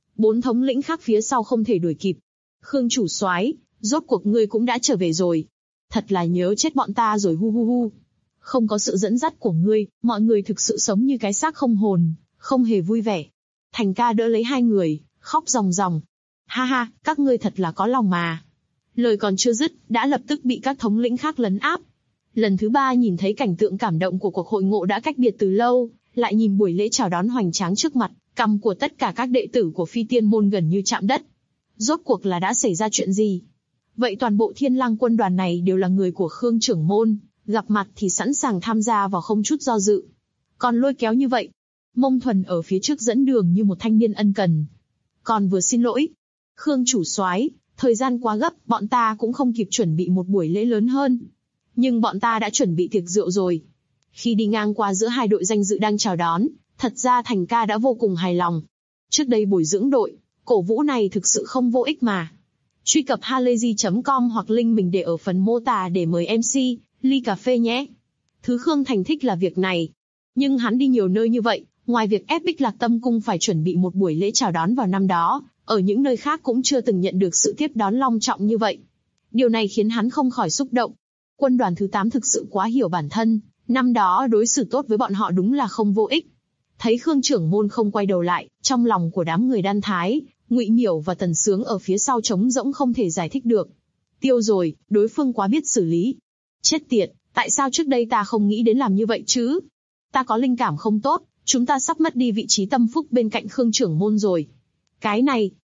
[SPEAKER 2] 4 thống lĩnh khác phía sau không thể đuổi kịp. Khương chủ soái, rốt cuộc ngươi cũng đã trở về rồi. Thật là nhớ chết bọn ta rồi hu hu hu. Không có sự dẫn dắt của ngươi, mọi người thực sự sống như cái xác không hồn, không hề vui vẻ. Thành Ca đỡ lấy hai người, khóc ròng ròng. Ha ha, các ngươi thật là có lòng mà. Lời còn chưa dứt, đã lập tức bị các thống lĩnh khác lấn áp. Lần thứ 3 nhìn thấy cảnh tượng cảm động của cuộc hội ngộ đã cách biệt từ lâu, lại nhìn buổi lễ chào đón hoành tráng trước mặt, cằm của tất cả các đệ tử của Phi Tiên môn gần như chạm đất. Rốt cuộc là đã xảy ra chuyện gì? Vậy toàn bộ Thiên Lang quân đoàn này đều là người của Khương trưởng môn, gặp mặt thì sẵn sàng tham gia vào không chút do dự. Còn lôi kéo như vậy, Mông Thuần ở phía trước dẫn đường như một thanh niên ân cần. Còn vừa xin lỗi, Khương chủ soái, thời gian quá gấp, bọn ta cũng không kịp chuẩn bị một buổi lễ lớn hơn. nhưng bọn ta đã chuẩn bị tiệc rượu rồi. Khi đi ngang qua giữa hai đội danh dự đang chào đón, thật ra Thành ca đã vô cùng hài lòng. Trước đây bồi dưỡng đội, cổ vũ này thực sự không vô ích mà. Truy cập halayzi.com hoặc link mình để ở phần mô tả để mời MC, ly cà phê nhé. Thứ Khương Thành thích là việc này. Nhưng hắn đi nhiều nơi như vậy, ngoài việc ép Bích Lạc Tâm Cung phải chuẩn bị một buổi lễ chào đón vào năm đó, ở những nơi khác cũng chưa từng nhận được sự tiếp đón long trọng như vậy. Điều này khiến hắn không khỏi xúc động. Quân đoàn thứ 8 thực sự quá hiểu bản thân, năm đó đối xử tốt với bọn họ đúng là không vô ích. Thấy Khương trưởng môn không quay đầu lại, trong lòng của đám người Đan Thái, Ngụy Miểu và Tần Sướng ở phía sau trống rỗng không thể giải thích được. Tiêu rồi, đối phương quá biết xử lý. Chết tiệt, tại sao trước đây ta không nghĩ đến làm như vậy chứ? Ta có linh cảm không tốt, chúng ta sắp mất đi vị trí tâm phúc bên cạnh Khương trưởng môn rồi. Cái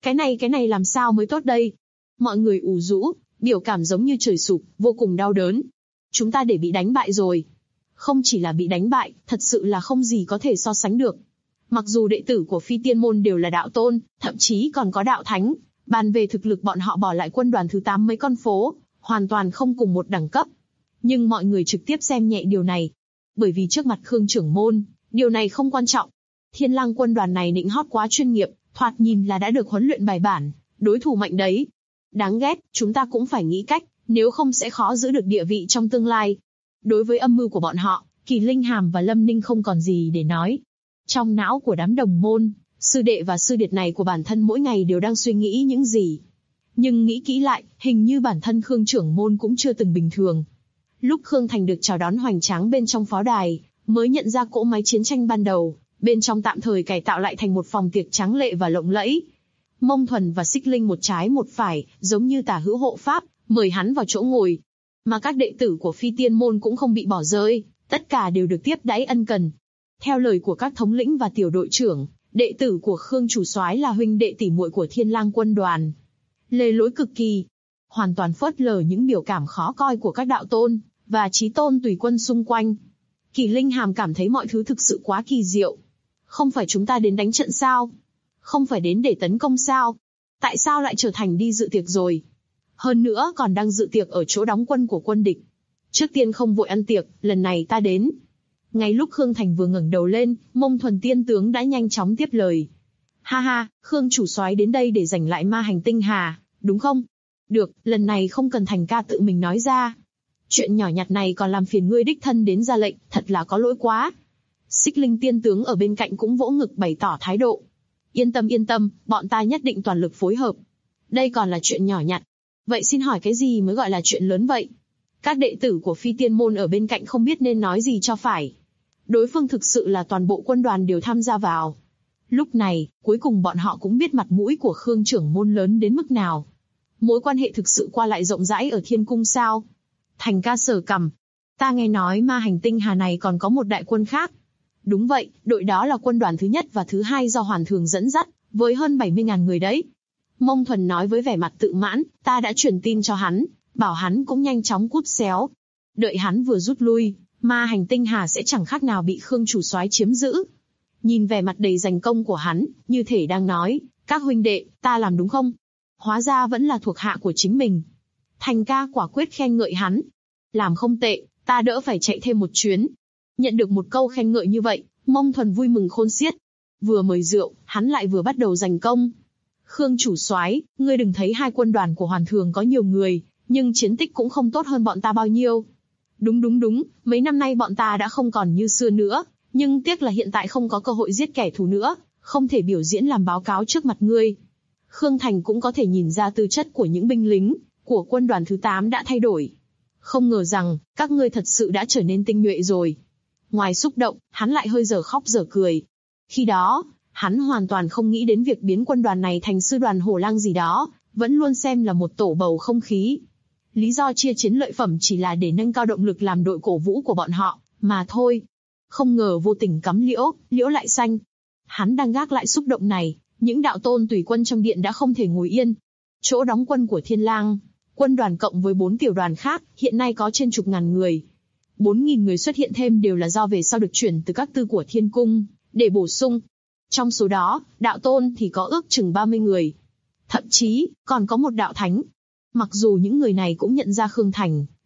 [SPEAKER 2] này làm sao mới tốt đây? Mọi người ù rũ, biểu cảm giống như trời sụp, vô cùng đau đớn. Chúng ta để bị đánh bại rồi. Không chỉ là bị đánh bại, thật sự là không gì có thể so sánh được. Mặc dù đệ tử của Phi Tiên Môn đều là đạo tôn, thậm chí còn có đạo thánh, bàn về thực lực bọn họ bỏ lại quân đoàn thứ 8 mấy con phố, hoàn toàn không cùng một đẳng cấp. Nhưng mọi người trực tiếp xem nhẹ điều này. Bởi vì trước mặt Khương trưởng môn, điều này không quan trọng. Thiên Lang quân đoàn này nịnh hót quá chuyên nghiệp, thoạt nhìn là đã được huấn luyện bài bản, đối thủ mạnh đấy. Đáng ghét, chúng ta cũng phải nghĩ cách, nếu không sẽ khó giữ được địa vị trong tương lai. Đối với âm mưu của bọn họ, Kỳ Linh Hàm và Lâm Ninh không còn gì để nói. Trong não của đám đồng môn, sư đệ và sư điệt này của bản thân mỗi ngày đều đang suy nghĩ những gì. Nhưng nghĩ kỹ lại, hình như bản thân Khương trưởng môn cũng chưa từng bình thường. Lúc Khương Thành được chào đón hoành tráng bên trong pháo đài, mới nhận ra cỗ máy chiến tranh ban đầu, bên trong tạm thời cải tạo lại thành một phòng tiệc tráng lệ và lộng lẫy. Mông Thuần và Xích Linh một trái một phải, giống như tả hữu hộ pháp, mời hắn vào chỗ ngồi. Mà các đệ tử của Phi Tiên Môn cũng không bị bỏ rơi, tất cả đều được tiếp đãi ân cần. Theo lời của các thống lĩnh và tiểu đội trưởng, đệ tử của Khương chủ soái là huynh đệ tỷ muội của Thiên Lang quân đoàn. Lề lối cực kỳ, hoàn toàn phớt lờ những biểu cảm khó coi của các đạo tôn và chí tôn tùy quân xung quanh. Kỳ Linh Hàm cảm thấy mọi thứ thực sự quá kỳ diệu. Không phải chúng ta đến đánh trận sao? Không phải đến để tấn công sao? Tại sao lại trở thành đi dự tiệc rồi? Hơn nữa còn đang dự tiệc ở chỗ đóng quân của quân địch. Trước tiên không vội ăn tiệc, lần này ta đến. Ngay lúc Khương Thành vừa ngẩng đầu lên, Mông Thuần tiên tướng đã nhanh chóng tiếp lời. Ha ha, Khương chủ soái đến đây để giành lại ma hành tinh hà, đúng không? Được, lần này không cần Thành ca tự mình nói ra. Chuyện nhỏ nhặt này còn làm phiền ngươi đích thân đến ra lệnh, thật là có lỗi quá. Xích Linh tiên tướng ở bên cạnh cũng vỗ ngực bày tỏ thái độ. Yên tâm, bọn ta nhất định toàn lực phối hợp. Đây còn là chuyện nhỏ nhặt. Vậy xin hỏi cái gì mới gọi là chuyện lớn vậy? Các đệ tử của Phi Tiên Môn ở bên cạnh không biết nên nói gì cho phải. Đối phương thực sự là toàn bộ quân đoàn đều tham gia vào. Lúc này, cuối cùng bọn họ cũng biết mặt mũi của Khương trưởng môn lớn đến mức nào. Mối quan hệ thực sự qua lại rộng rãi ở Thiên Cung sao? Thành ca sờ cằm. Ta nghe nói ma hành tinh hà này còn có một đại quân khác. Đúng vậy, đội đó là quân đoàn thứ nhất và thứ hai do Hoàn Thường dẫn dắt, với hơn 70.000 người đấy. Mông Thuần nói với vẻ mặt tự mãn, ta đã truyền tin cho hắn, bảo hắn cũng nhanh chóng cút xéo. Đợi hắn vừa rút lui, ma hành tinh hà sẽ chẳng khác nào bị Khương chủ soái chiếm giữ. Nhìn vẻ mặt đầy giành công của hắn, như thể đang nói, các huynh đệ, ta làm đúng không? Hóa ra vẫn là thuộc hạ của chính mình. Thành ca quả quyết khen ngợi hắn. Làm không tệ, ta đỡ phải chạy thêm một chuyến. Nhận được một câu khen ngợi như vậy, Mông Thuần vui mừng khôn xiết. Vừa mời rượu, hắn lại vừa bắt đầu giành công. Khương chủ soái, ngươi đừng thấy hai quân đoàn của Hoàn Thường có nhiều người, nhưng chiến tích cũng không tốt hơn bọn ta bao nhiêu. Đúng, mấy năm nay bọn ta đã không còn như xưa nữa, nhưng tiếc là hiện tại không có cơ hội giết kẻ thù nữa, không thể biểu diễn làm báo cáo trước mặt ngươi. Khương Thành cũng có thể nhìn ra tư chất của những binh lính của quân đoàn thứ 8 đã thay đổi. Không ngờ rằng, các ngươi thật sự đã trở nên tinh nhuệ rồi. Ngoài xúc động, hắn lại hơi dở khóc dở cười. Khi đó, hắn hoàn toàn không nghĩ đến việc biến quân đoàn này thành sư đoàn hổ lang gì đó, vẫn luôn xem là một tổ bầu không khí. Lý do chia chiến lợi phẩm chỉ là để nâng cao động lực làm đội cổ vũ của bọn họ, mà thôi. Không ngờ vô tình cắm liễu lại xanh. Hắn đang gác lại xúc động này, những đạo tôn tùy quân trong điện đã không thể ngồi yên. Chỗ đóng quân của Thiên Lang, quân đoàn cộng với 4 tiểu đoàn khác, hiện nay có trên chục ngàn người. 4.000 người xuất hiện thêm đều là do về sau được chuyển từ các tư của Thiên Cung, để bổ sung. Trong số đó, đạo tôn thì có ước chừng 30 người. Thậm chí, còn có một đạo thánh. Mặc dù những người này cũng nhận ra Khương Thành,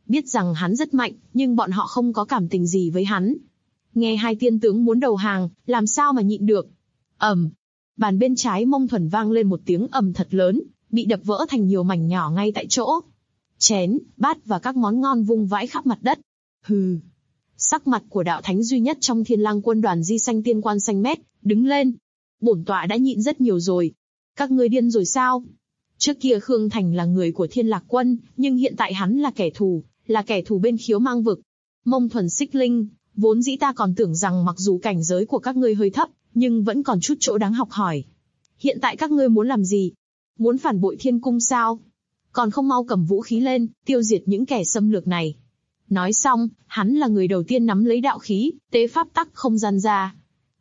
[SPEAKER 2] biết rằng hắn rất mạnh, nhưng bọn họ không có cảm tình gì với hắn. Nghe hai tiên tướng muốn đầu hàng, làm sao mà nhịn được. Bàn bên trái Mông Thuần vang lên một tiếng ầm thật lớn, bị đập vỡ thành nhiều mảnh nhỏ ngay tại chỗ. Chén, bát và các món ngon vung vãi khắp mặt đất. Hừ. Sắc mặt của đạo thánh duy nhất trong Thiên Lang quân đoàn Di Sanh Tiên Quan xanh mét, đứng lên. Bổn tọa đã nhịn rất nhiều rồi. Các ngươi điên rồi sao? Trước kia Khương Thành là người của Thiên Lạc quân, nhưng hiện tại hắn là kẻ thù bên Khiếu Mang vực. Mông Thuần Xích Linh, vốn dĩ ta còn tưởng rằng mặc dù cảnh giới của các ngươi hơi thấp, nhưng vẫn còn chút chỗ đáng học hỏi. Hiện tại các ngươi muốn làm gì? Muốn phản bội Thiên Cung sao? Còn không mau cầm vũ khí lên, tiêu diệt những kẻ xâm lược này. Nói xong, hắn là người đầu tiên nắm lấy đạo khí, tế pháp tắc không gian ra.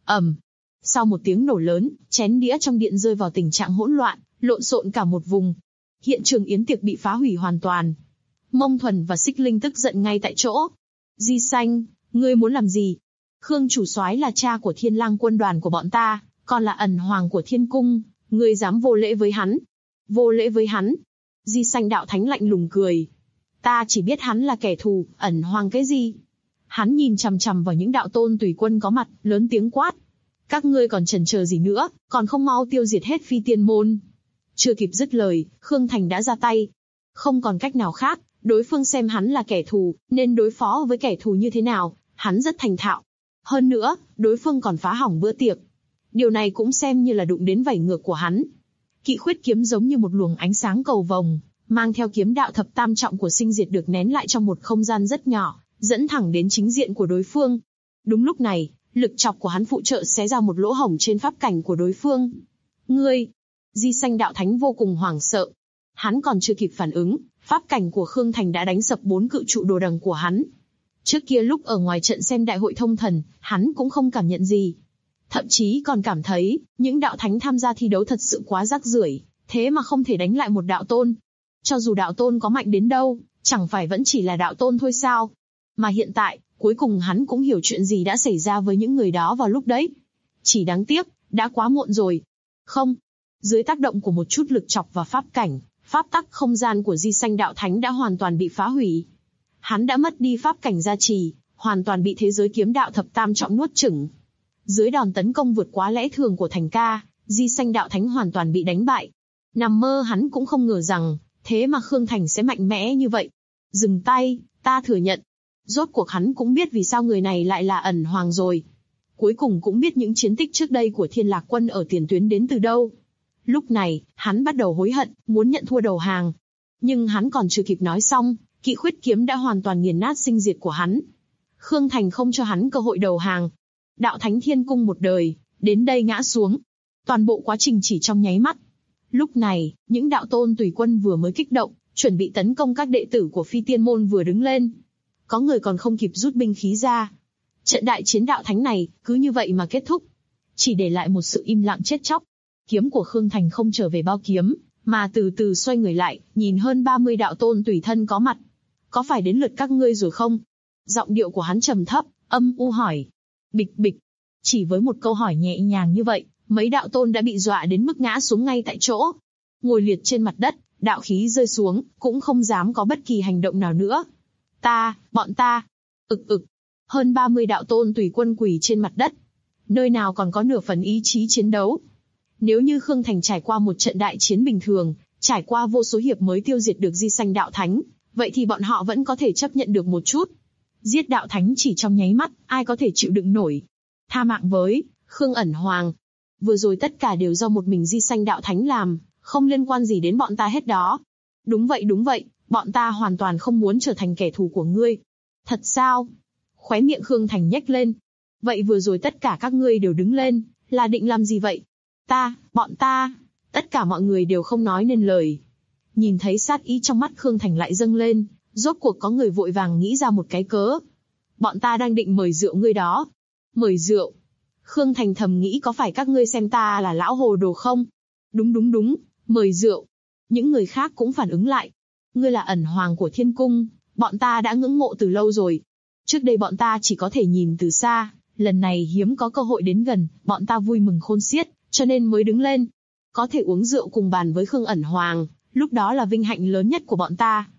[SPEAKER 2] Sau một tiếng nổ lớn, chén đĩa trong điện rơi vào tình trạng hỗn loạn, lộn xộn cả một vùng. Hiện trường yến tiệc bị phá hủy hoàn toàn. Mông Thuần và Xích Linh tức giận ngay tại chỗ. Di Sanh, ngươi muốn làm gì? Khương chủ soái là cha của Thiên Lang quân đoàn của bọn ta, còn là ẩn hoàng của Thiên Cung, ngươi dám vô lễ với hắn? Vô lễ với hắn? Di Sanh đạo thánh lạnh lùng cười. Ta chỉ biết hắn là kẻ thù, ẩn hoàng cái gì? Hắn nhìn chằm chằm vào những đạo tôn tùy quân có mặt, lớn tiếng quát. Các ngươi còn chần chờ gì nữa, còn không mau tiêu diệt hết Phi Tiên môn. Chưa kịp dứt lời, Khương Thành đã ra tay. Không còn cách nào khác, đối phương xem hắn là kẻ thù, nên đối phó với kẻ thù như thế nào, hắn rất thành thạo. Hơn nữa, đối phương còn phá hỏng bữa tiệc. Điều này cũng xem như là đụng đến vảy ngược của hắn. Kỵ khuyết kiếm giống như một luồng ánh sáng cầu vồng, mang theo kiếm đạo thập tam trọng của sinh diệt được nén lại trong một không gian rất nhỏ, dẫn thẳng đến chính diện của đối phương. Đúng lúc này, lực chọc của hắn phụ trợ xé ra một lỗ hổng trên pháp cảnh của đối phương. Ngươi! Di Sanh đạo thánh vô cùng hoảng sợ. Hắn còn chưa kịp phản ứng, pháp cảnh của Khương Thành đã đánh sập 4 cự trụ đồ đằng của hắn. Trước kia lúc ở ngoài trận xem đại hội thông thần, hắn cũng không cảm nhận gì. Thậm chí còn cảm thấy, những đạo thánh tham gia thi đấu thật sự quá rác rưởi, thế mà không thể đánh lại một đạo tôn. Cho dù đạo tôn có mạnh đến đâu, chẳng phải vẫn chỉ là đạo tôn thôi sao? Mà hiện tại, cuối cùng hắn cũng hiểu chuyện gì đã xảy ra với những người đó vào lúc đấy. Chỉ đáng tiếc, đã quá muộn rồi. Không. Dưới tác động của một chút lực chọc và pháp cảnh, pháp tắc không gian của Di Sanh đạo thánh đã hoàn toàn bị phá hủy. Hắn đã mất đi pháp cảnh gia trì, hoàn toàn bị thế giới kiếm đạo thập tam trọng nuốt chửng. Dưới đòn tấn công vượt quá lẽ thường của Thành Ca, Di Sanh đạo thánh hoàn toàn bị đánh bại. Nằm mơ hắn cũng không ngờ rằng, thế mà Khương Thành sẽ mạnh mẽ như vậy. Dừng tay, ta thừa nhận. Rốt cuộc hắn cũng biết vì sao người này lại là ẩn hoàng rồi. Cuối cùng cũng biết những chiến tích trước đây của Thiên Lạc quân ở tiền tuyến đến từ đâu. Lúc này, hắn bắt đầu hối hận, muốn nhận thua đầu hàng. Nhưng hắn còn chưa kịp nói xong, kỵ khuyết kiếm đã hoàn toàn nghiền nát sinh diệt của hắn. Khương Thành không cho hắn cơ hội đầu hàng. Đạo Thánh Thiên Cung một đời, đến đây ngã xuống. Toàn bộ quá trình chỉ trong nháy mắt. Lúc này, những đạo tôn tùy quân vừa mới kích động, chuẩn bị tấn công các đệ tử của Phi Tiên môn vừa đứng lên. Có người còn không kịp rút binh khí ra. Trận đại chiến đạo thánh này, cứ như vậy mà kết thúc. Chỉ để lại một sự im lặng chết chóc. Kiếm của Khương Thành không trở về bao kiếm, mà từ từ xoay người lại, nhìn hơn 30 đạo tôn tùy thân có mặt. Có phải đến lượt các ngươi rồi không? Giọng điệu của hắn trầm thấp, âm u hỏi. Bịch bịch. Chỉ với một câu hỏi nhẹ nhàng như vậy, mấy đạo tôn đã bị dọa đến mức ngã xuống ngay tại chỗ. Ngồi liệt trên mặt đất, đạo khí rơi xuống, cũng không dám có bất kỳ hành động nào nữa. Bọn ta. Hơn 30 đạo tôn tùy quân quỳ trên mặt đất. Nơi nào còn có nửa phần ý chí chiến đấu. Nếu như Khương Thành trải qua một trận đại chiến bình thường, trải qua vô số hiệp mới tiêu diệt được Di Sanh đạo thánh, vậy thì bọn họ vẫn có thể chấp nhận được một chút. Giết đạo thánh chỉ trong nháy mắt, ai có thể chịu đựng nổi. Tha mạng với Khương ẩn hoàng. Vừa rồi tất cả đều do một mình Di Sanh đạo thánh làm, không liên quan gì đến bọn ta hết đó. Đúng vậy, bọn ta hoàn toàn không muốn trở thành kẻ thù của ngươi. Thật sao? Khóe miệng Khương Thành nhếch lên. Vậy vừa rồi tất cả các ngươi đều đứng lên, là định làm gì vậy? Bọn ta, tất cả mọi người đều không nói nên lời. Nhìn thấy sát ý trong mắt Khương Thành lại dâng lên, rốt cuộc có người vội vàng nghĩ ra một cái cớ. Bọn ta đang định mời rượu ngươi đó. Mời rượu? Khương Thành thầm nghĩ có phải các ngươi xem ta là lão hồ đồ không? Đúng, mời rượu. Những người khác cũng phản ứng lại. Ngươi là ẩn hoàng của Thiên Cung, bọn ta đã ngưỡng mộ từ lâu rồi. Trước đây bọn ta chỉ có thể nhìn từ xa, lần này hiếm có cơ hội đến gần, bọn ta vui mừng khôn xiết, cho nên mới đứng lên. Có thể uống rượu cùng bàn với Khương ẩn hoàng, lúc đó là vinh hạnh lớn nhất của bọn ta.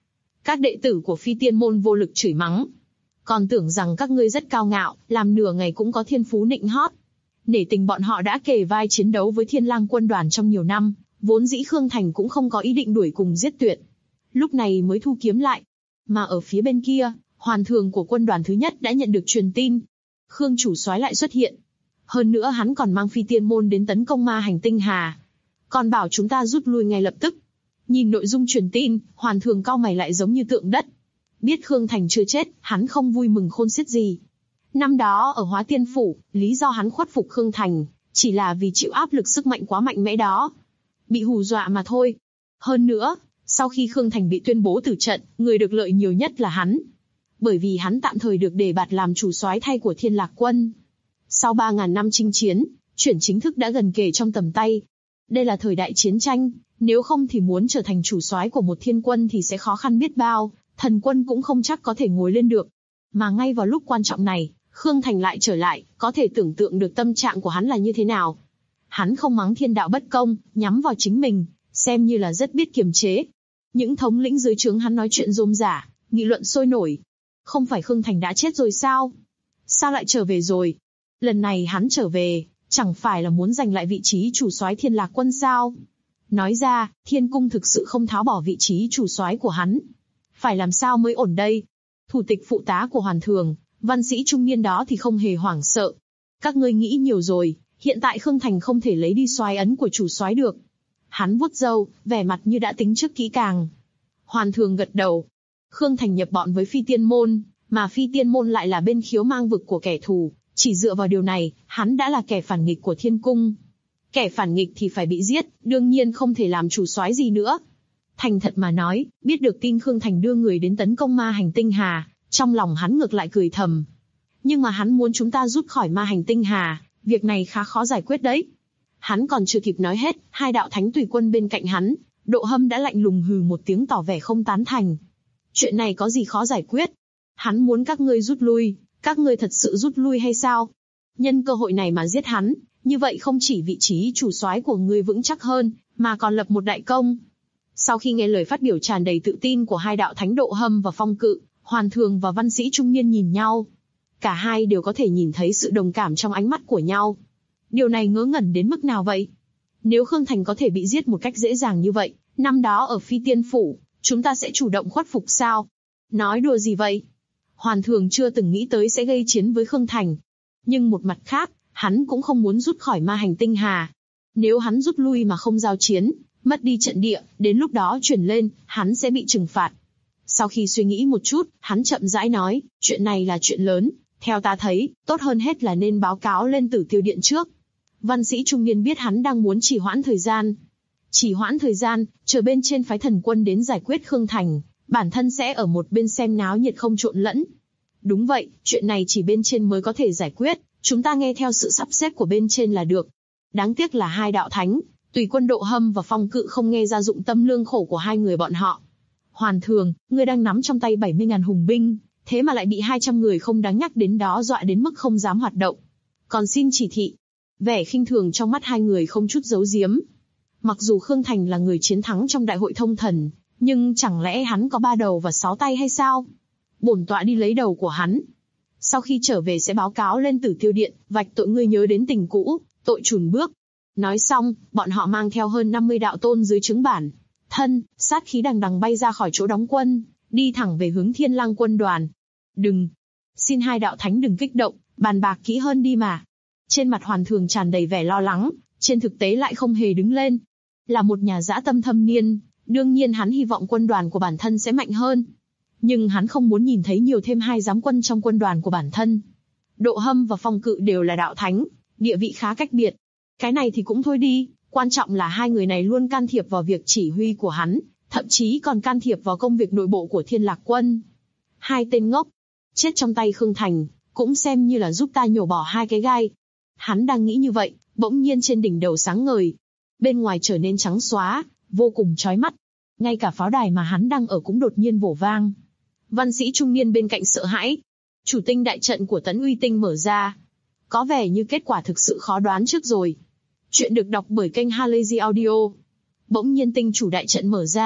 [SPEAKER 2] Các đệ tử của Phi Tiên môn vô lực chửi mắng. Còn tưởng rằng các ngươi rất cao ngạo, làm nửa ngày cũng có thiên phú nịnh hót. Nể tình bọn họ đã kề vai chiến đấu với Thiên Lang quân đoàn trong nhiều năm, vốn dĩ Khương Thành cũng không có ý định đuổi cùng giết tuyệt. Lúc này mới thu kiếm lại. Mà ở phía bên kia, hoàn thường của quân đoàn thứ nhất đã nhận được truyền tin. Khương chủ soái lại xuất hiện. Hơn nữa hắn còn mang Phi Tiên môn đến tấn công ma hành tinh hà. Còn bảo chúng ta rút lui ngay lập tức. Nhìn nội dung truyền tin, hoàn thường cau mày lại giống như tượng đất. Biết Khương Thành chưa chết, hắn không vui mừng khôn xiết gì. Năm đó ở Hóa Tiên Phủ, lý do hắn khuất phục Khương Thành, chỉ là vì chịu áp lực sức mạnh quá mạnh mẽ đó. Bị hù dọa mà thôi. Hơn nữa, sau khi Khương Thành bị tuyên bố tử trận, người được lợi nhiều nhất là hắn. Bởi vì hắn tạm thời được đề bạt làm chủ soái thay của Thiên Lạc quân. Sau 3.000 năm chinh chiến, chuyển chính thức đã gần kề trong tầm tay. Đây là thời đại chiến tranh, nếu không thì muốn trở thành chủ soái của một thiên quân thì sẽ khó khăn biết bao, thần quân cũng không chắc có thể ngồi lên được. Mà ngay vào lúc quan trọng này, Khương Thành lại trở lại, có thể tưởng tượng được tâm trạng của hắn là như thế nào. Hắn không mắng thiên đạo bất công, nhắm vào chính mình, xem như là rất biết kiềm chế. Những thống lĩnh dưới trướng hắn nói chuyện rôm rả, nghị luận sôi nổi. Không phải Khương Thành đã chết rồi sao? Sao lại trở về rồi? Lần này hắn trở về, chẳng phải là muốn giành lại vị trí chủ soái Thiên Lạc quân sao? Nói ra, Thiên Cung thực sự không tháo bỏ vị trí chủ soái của hắn. Phải làm sao mới ổn đây? Thủ tịch phụ tá của Hoàn Thường, văn sĩ trung niên đó thì không hề hoảng sợ. Các ngươi nghĩ nhiều rồi, hiện tại Khương Thành không thể lấy đi soái ấn của chủ soái được. Hắn vuốt râu, vẻ mặt như đã tính trước kỹ càng. Hoàn Thường gật đầu. Khương Thành nhập bọn với Phi Tiên môn, mà Phi Tiên môn lại là bên khiếu mang vực của kẻ thù. Chỉ dựa vào điều này, hắn đã là kẻ phản nghịch của Thiên Cung. Kẻ phản nghịch thì phải bị giết, đương nhiên không thể làm chủ soái gì nữa. Thành thật mà nói, biết được tin Khương Thành đưa người đến tấn công ma hành tinh hà, trong lòng hắn ngược lại cười thầm. Nhưng mà hắn muốn chúng ta rút khỏi ma hành tinh hà, việc này khá khó giải quyết đấy. Hắn còn chưa kịp nói hết, hai đạo thánh tùy quân bên cạnh hắn, Độ Hâm đã lạnh lùng hừ một tiếng tỏ vẻ không tán thành. Chuyện này có gì khó giải quyết? Hắn muốn các ngươi rút lui, các ngươi thật sự rút lui hay sao? Nhân cơ hội này mà giết hắn, như vậy không chỉ vị trí chủ soái của ngươi vững chắc hơn, mà còn lập một đại công. Sau khi nghe lời phát biểu tràn đầy tự tin của hai đạo thánh Độ Hâm và Phong Cự, Hoàn Thường và văn sĩ trung niên nhìn nhau. Cả hai đều có thể nhìn thấy sự đồng cảm trong ánh mắt của nhau. Điều này ngớ ngẩn đến mức nào vậy? Nếu Khương Thành có thể bị giết một cách dễ dàng như vậy, năm đó ở Phi Tiên Phủ, chúng ta sẽ chủ động khuất phục sao? Nói đùa gì vậy? Hoàn Thường chưa từng nghĩ tới sẽ gây chiến với Khương Thành. Nhưng một mặt khác, hắn cũng không muốn rút khỏi ma hành tinh hà. Nếu hắn rút lui mà không giao chiến, mất đi trận địa, đến lúc đó chuyển lên, hắn sẽ bị trừng phạt. Sau khi suy nghĩ một chút, hắn chậm rãi nói, chuyện này là chuyện lớn, theo ta thấy, tốt hơn hết là nên báo cáo lên Tử Tiêu Điện trước. Văn sĩ trung niên biết hắn đang muốn trì hoãn thời gian. Trì hoãn thời gian, chờ bên trên phái thần quân đến giải quyết Khương Thành, bản thân sẽ ở một bên xem náo nhiệt không trộn lẫn. Đúng vậy, chuyện này chỉ bên trên mới có thể giải quyết, chúng ta nghe theo sự sắp xếp của bên trên là được. Đáng tiếc là hai đạo thánh, tùy quân Độ Hâm và Phong Cự không nghe ra dụng tâm lương khổ của hai người bọn họ. Hoàn Thường, ngươi đang nắm trong tay 70.000 hùng binh, thế mà lại bị 200 người không đáng nhắc đến đó dọa đến mức không dám hoạt động. Còn xin chỉ thị. Vẻ khinh thường trong mắt hai người không chút giấu giếm. Mặc dù Khương Thành là người chiến thắng trong đại hội thông thần, nhưng chẳng lẽ hắn có 3 đầu và 6 tay hay sao? Bổn tọa đi lấy đầu của hắn. Sau khi trở về sẽ báo cáo lên Tử Tiêu Điện, vạch tội ngươi nhớ đến tình cũ, tội chùn bước. Nói xong, bọn họ mang theo hơn 50 đạo tôn dưới trướng bản thân, sát khí đằng đằng bay ra khỏi chỗ đóng quân, đi thẳng về hướng Thiên Lang quân đoàn. Đừng! Xin hai đạo thánh đừng kích động, bàn bạc kỹ hơn đi mà. Trên mặt Hoàn Thường tràn đầy vẻ lo lắng, trên thực tế lại không hề đứng lên. Là một nhà dã tâm thâm niên, đương nhiên hắn hy vọng quân đoàn của bản thân sẽ mạnh hơn. Nhưng hắn không muốn nhìn thấy nhiều thêm hai giám quân trong quân đoàn của bản thân. Độ Hâm và Phong Cự đều là đạo thánh, địa vị khá cách biệt. Cái này thì cũng thôi đi, quan trọng là hai người này luôn can thiệp vào việc chỉ huy của hắn, thậm chí còn can thiệp vào công việc nội bộ của Thiên Lạc quân. Hai tên ngốc, chết trong tay Khương Thành, cũng xem như là giúp ta nhổ bỏ hai cái gai. Hắn đang nghĩ như vậy, bỗng nhiên trên đỉnh đầu sáng ngời. Bên ngoài trở nên trắng xóa, vô cùng chói mắt. Ngay cả pháo đài mà hắn đang ở cũng đột nhiên vổ vang. Văn sĩ trung niên bên cạnh sợ hãi. Chủ tinh đại trận của Tấn Uy Tinh mở ra. Có vẻ như kết quả thực sự khó đoán trước rồi. Chuyện được đọc bởi kênh Halazy Audio. Bỗng nhiên tinh chủ đại trận mở ra,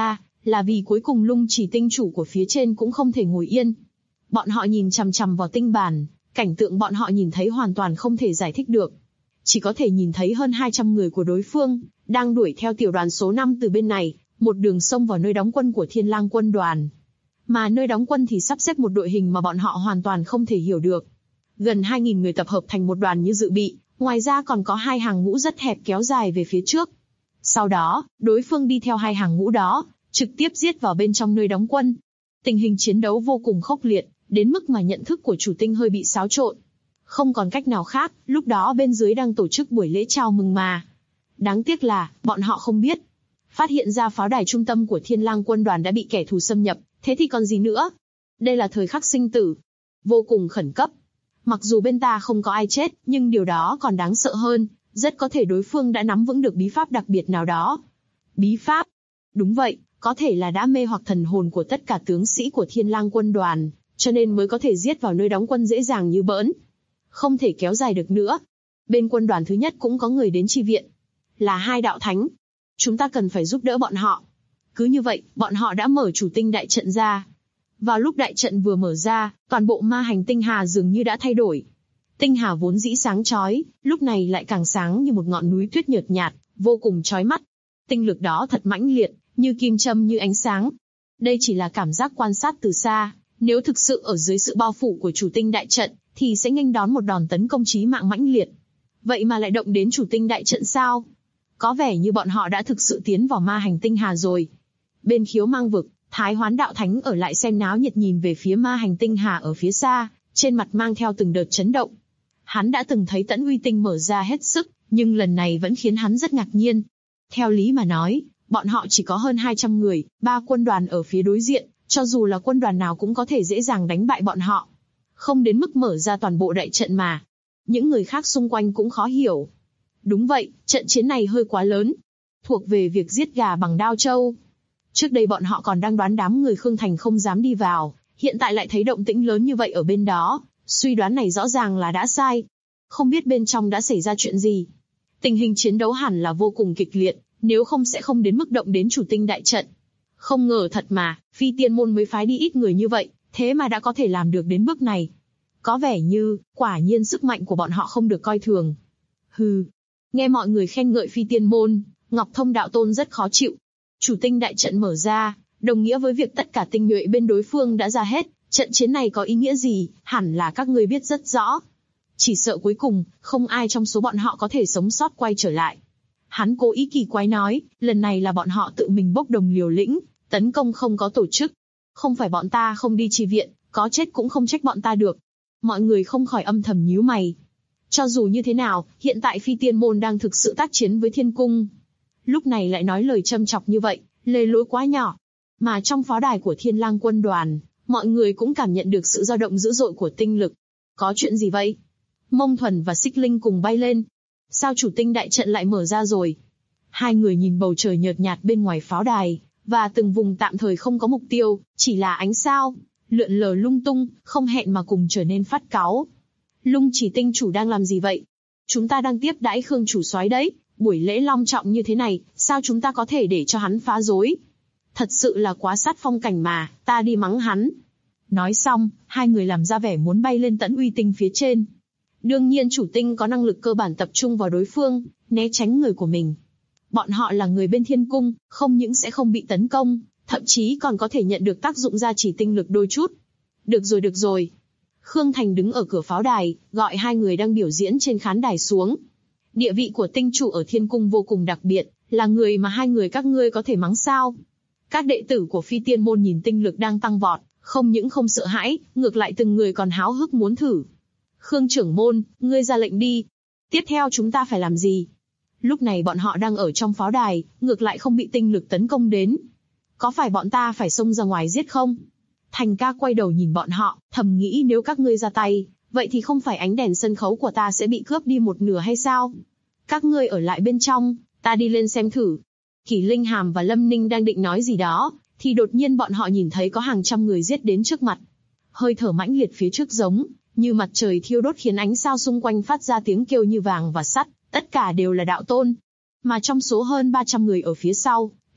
[SPEAKER 2] là vì cuối cùng Lung Chỉ tinh chủ của phía trên cũng không thể ngồi yên. Bọn họ nhìn chằm chằm vào tinh bản, cảnh tượng bọn họ nhìn thấy hoàn toàn không thể giải thích được. Chỉ có thể nhìn thấy hơn 200 người của đối phương, đang đuổi theo tiểu đoàn số 5 từ bên này, một đường xông vào nơi đóng quân của Thiên Lang quân đoàn. Mà nơi đóng quân thì sắp xếp một đội hình mà bọn họ hoàn toàn không thể hiểu được. Gần 2.000 người tập hợp thành một đoàn như dự bị, ngoài ra còn có 2 hàng ngũ rất hẹp kéo dài về phía trước. Sau đó, đối phương đi theo 2 hàng ngũ đó, trực tiếp giết vào bên trong nơi đóng quân. Tình hình chiến đấu vô cùng khốc liệt, đến mức mà nhận thức của chủ tinh hơi bị xáo trộn. Không còn cách nào khác, lúc đó bên dưới đang tổ chức buổi lễ chào mừng mà. Đáng tiếc là, bọn họ không biết. Phát hiện ra pháo đài trung tâm của Thiên Lang quân đoàn đã bị kẻ thù xâm nhập, thế thì còn gì nữa? Đây là thời khắc sinh tử. Vô cùng khẩn cấp. Mặc dù bên ta không có ai chết, nhưng điều đó còn đáng sợ hơn, rất có thể đối phương đã nắm vững được bí pháp đặc biệt nào đó. Bí pháp? Đúng vậy, có thể là đã mê hoặc thần hồn của tất cả tướng sĩ của Thiên Lang quân đoàn, cho nên mới có thể giết vào nơi đóng quân dễ dàng như bỡn. Không thể kéo dài được nữa. Bên quân đoàn thứ nhất cũng có người đến chi viện. Là 2 đạo thánh. Chúng ta cần phải giúp đỡ bọn họ. Cứ như vậy, bọn họ đã mở chủ tinh đại trận ra. Vào lúc đại trận vừa mở ra, toàn bộ ma hành tinh hà dường như đã thay đổi. Tinh hà vốn dĩ sáng chói, lúc này lại càng sáng như một ngọn núi tuyết nhợt nhạt, vô cùng chói mắt. Tinh lực đó thật mãnh liệt, như kim châm như ánh sáng. Đây chỉ là cảm giác quan sát từ xa, nếu thực sự ở dưới sự bao phủ của chủ tinh đại trận, thì sẽ nghênh đón một đòn tấn công chí mạng mãnh liệt. Vậy mà lại động đến chủ tinh đại trận sao? Có vẻ như bọn họ đã thực sự tiến vào ma hành tinh hà rồi. Bên Khiếu Mang vực, Thái Hoán đạo thánh ở lại xem náo nhiệt nhìn về phía ma hành tinh hà ở phía xa, trên mặt mang theo từng đợt chấn động. Hắn đã từng thấy Tẫn Uy Tinh mở ra hết sức, nhưng lần này vẫn khiến hắn rất ngạc nhiên. Theo lý mà nói, bọn họ chỉ có hơn 200 người, 3 quân đoàn ở phía đối diện, cho dù là quân đoàn nào cũng có thể dễ dàng đánh bại bọn họ. Không đến mức mở ra toàn bộ đại trận mà. Những người khác xung quanh cũng khó hiểu. Đúng vậy, trận chiến này hơi quá lớn. Thuộc về việc giết gà bằng đao trâu. Trước đây bọn họ còn đang đoán đám người Khương Thành không dám đi vào, hiện tại lại thấy động tĩnh lớn như vậy ở bên đó, suy đoán này rõ ràng là đã sai. Không biết bên trong đã xảy ra chuyện gì. Tình hình chiến đấu hẳn là vô cùng kịch liệt, nếu không sẽ không đến mức động đến chủ tinh đại trận. Không ngờ thật mà, Phi Tiên môn mới phái đi ít người như vậy, thế mà đã có thể làm được đến bước này. Có vẻ như, quả nhiên sức mạnh của bọn họ không được coi thường. Hừ, nghe mọi người khen ngợi Phi Tiên môn, Ngọc Thông đạo tôn rất khó chịu. Chủ tinh đại trận mở ra, đồng nghĩa với việc tất cả tinh nhuệ bên đối phương đã ra hết, trận chiến này có ý nghĩa gì, hẳn là các ngươi biết rất rõ. Chỉ sợ cuối cùng, không ai trong số bọn họ có thể sống sót quay trở lại. Hắn cố ý kỳ quái nói, lần này là bọn họ tự mình bốc đồng liều lĩnh, tấn công không có tổ chức. Không phải bọn ta không đi chi viện, có chết cũng không trách bọn ta được. Mọi người không khỏi âm thầm nhíu mày. Cho dù như thế nào, hiện tại Phi Tiên môn đang thực sự tác chiến với Thiên cung. Lúc này lại nói lời châm chọc như vậy, lề lối quá nhỏ. Mà trong pháo đài của Thiên Lang quân đoàn, mọi người cũng cảm nhận được sự dao động dữ dội của tinh lực. Có chuyện gì vậy? Mông Thuần và Xích Linh cùng bay lên. Sao chủ tinh đại trận lại mở ra rồi? Hai người nhìn bầu trời nhợt nhạt bên ngoài pháo đài, và từng vùng tạm thời không có mục tiêu, chỉ là ánh sao, lượn lờ lung tung, không hẹn mà cùng trở nên phát cáu. Lung Chỉ tinh chủ đang làm gì vậy? Chúng ta đang tiếp đãi Khương chủ soái đấy, buổi lễ long trọng như thế này, sao chúng ta có thể để cho hắn phá rối? Thật sự là quá sát phong cảnh mà, ta đi mắng hắn. Nói xong, hai người làm ra vẻ muốn bay lên Tẫn Uy Tinh phía trên. Đương nhiên chủ tinh có năng lực cơ bản tập trung vào đối phương, né tránh người của mình. Bọn họ là người bên Thiên cung, không những sẽ không bị tấn công, thậm chí còn có thể nhận được tác dụng gia trì tinh lực đôi chút. Được rồi. Khương Thành đứng ở cửa pháo đài, gọi hai người đang biểu diễn trên khán đài xuống. Địa vị của tinh chủ ở Thiên cung vô cùng đặc biệt, là người mà hai người các ngươi có thể mắng sao? Các đệ tử của Phi Tiên môn nhìn tinh lực đang tăng vọt, không những không sợ hãi, ngược lại từng người còn háo hức muốn thử. Khương trưởng môn, ngươi ra lệnh đi. Tiếp theo chúng ta phải làm gì? Lúc này bọn họ đang ở trong pháo đài, ngược lại không bị tinh lực tấn công đến. Có phải bọn ta phải xông ra ngoài giết không? Thành ca quay đầu nhìn bọn họ, thầm nghĩ nếu các ngươi ra tay, vậy thì không phải ánh đèn sân khấu của ta sẽ bị cướp đi một nửa hay sao? Các ngươi ở lại bên trong, ta đi lên xem thử. Kỷ Linh Hàm và Lâm Ninh đang định nói gì đó, thì đột nhiên bọn họ nhìn thấy có hàng trăm người giết đến trước mặt. Hơi thở mãnh liệt phía trước giống như mặt trời thiêu đốt khiến ánh sao xung quanh phát ra tiếng kêu như vàng và sắt, tất cả đều là đạo tôn. Mà trong số hơn 300 người ở phía sau,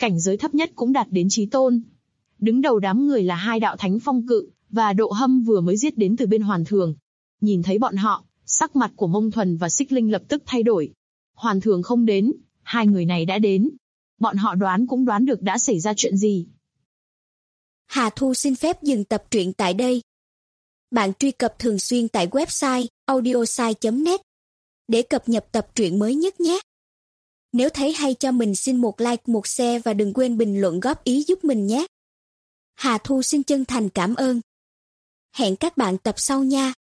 [SPEAKER 2] cảnh giới thấp nhất cũng đạt đến chí tôn. Đứng đầu đám người là hai đạo thánh phong cự, và Độ Hâm vừa mới giết đến từ bên Hoàn Thường. Nhìn thấy bọn họ, sắc mặt của Mông Thuần và Xích Linh lập tức thay đổi. Hoàn Thường không đến, hai người này đã đến. Bọn họ đoán cũng đoán được đã xảy ra chuyện gì.
[SPEAKER 3] Hà Thu xin phép dừng tập truyện tại đây. Bạn truy cập thường xuyên tại website audiosai.net để cập nhật tập truyện mới nhất nhé. Nếu thấy hay cho mình xin một like, một share và đừng quên bình luận góp ý giúp mình nhé. Hà Thu xin chân thành cảm ơn. Hẹn các bạn tập sau nha.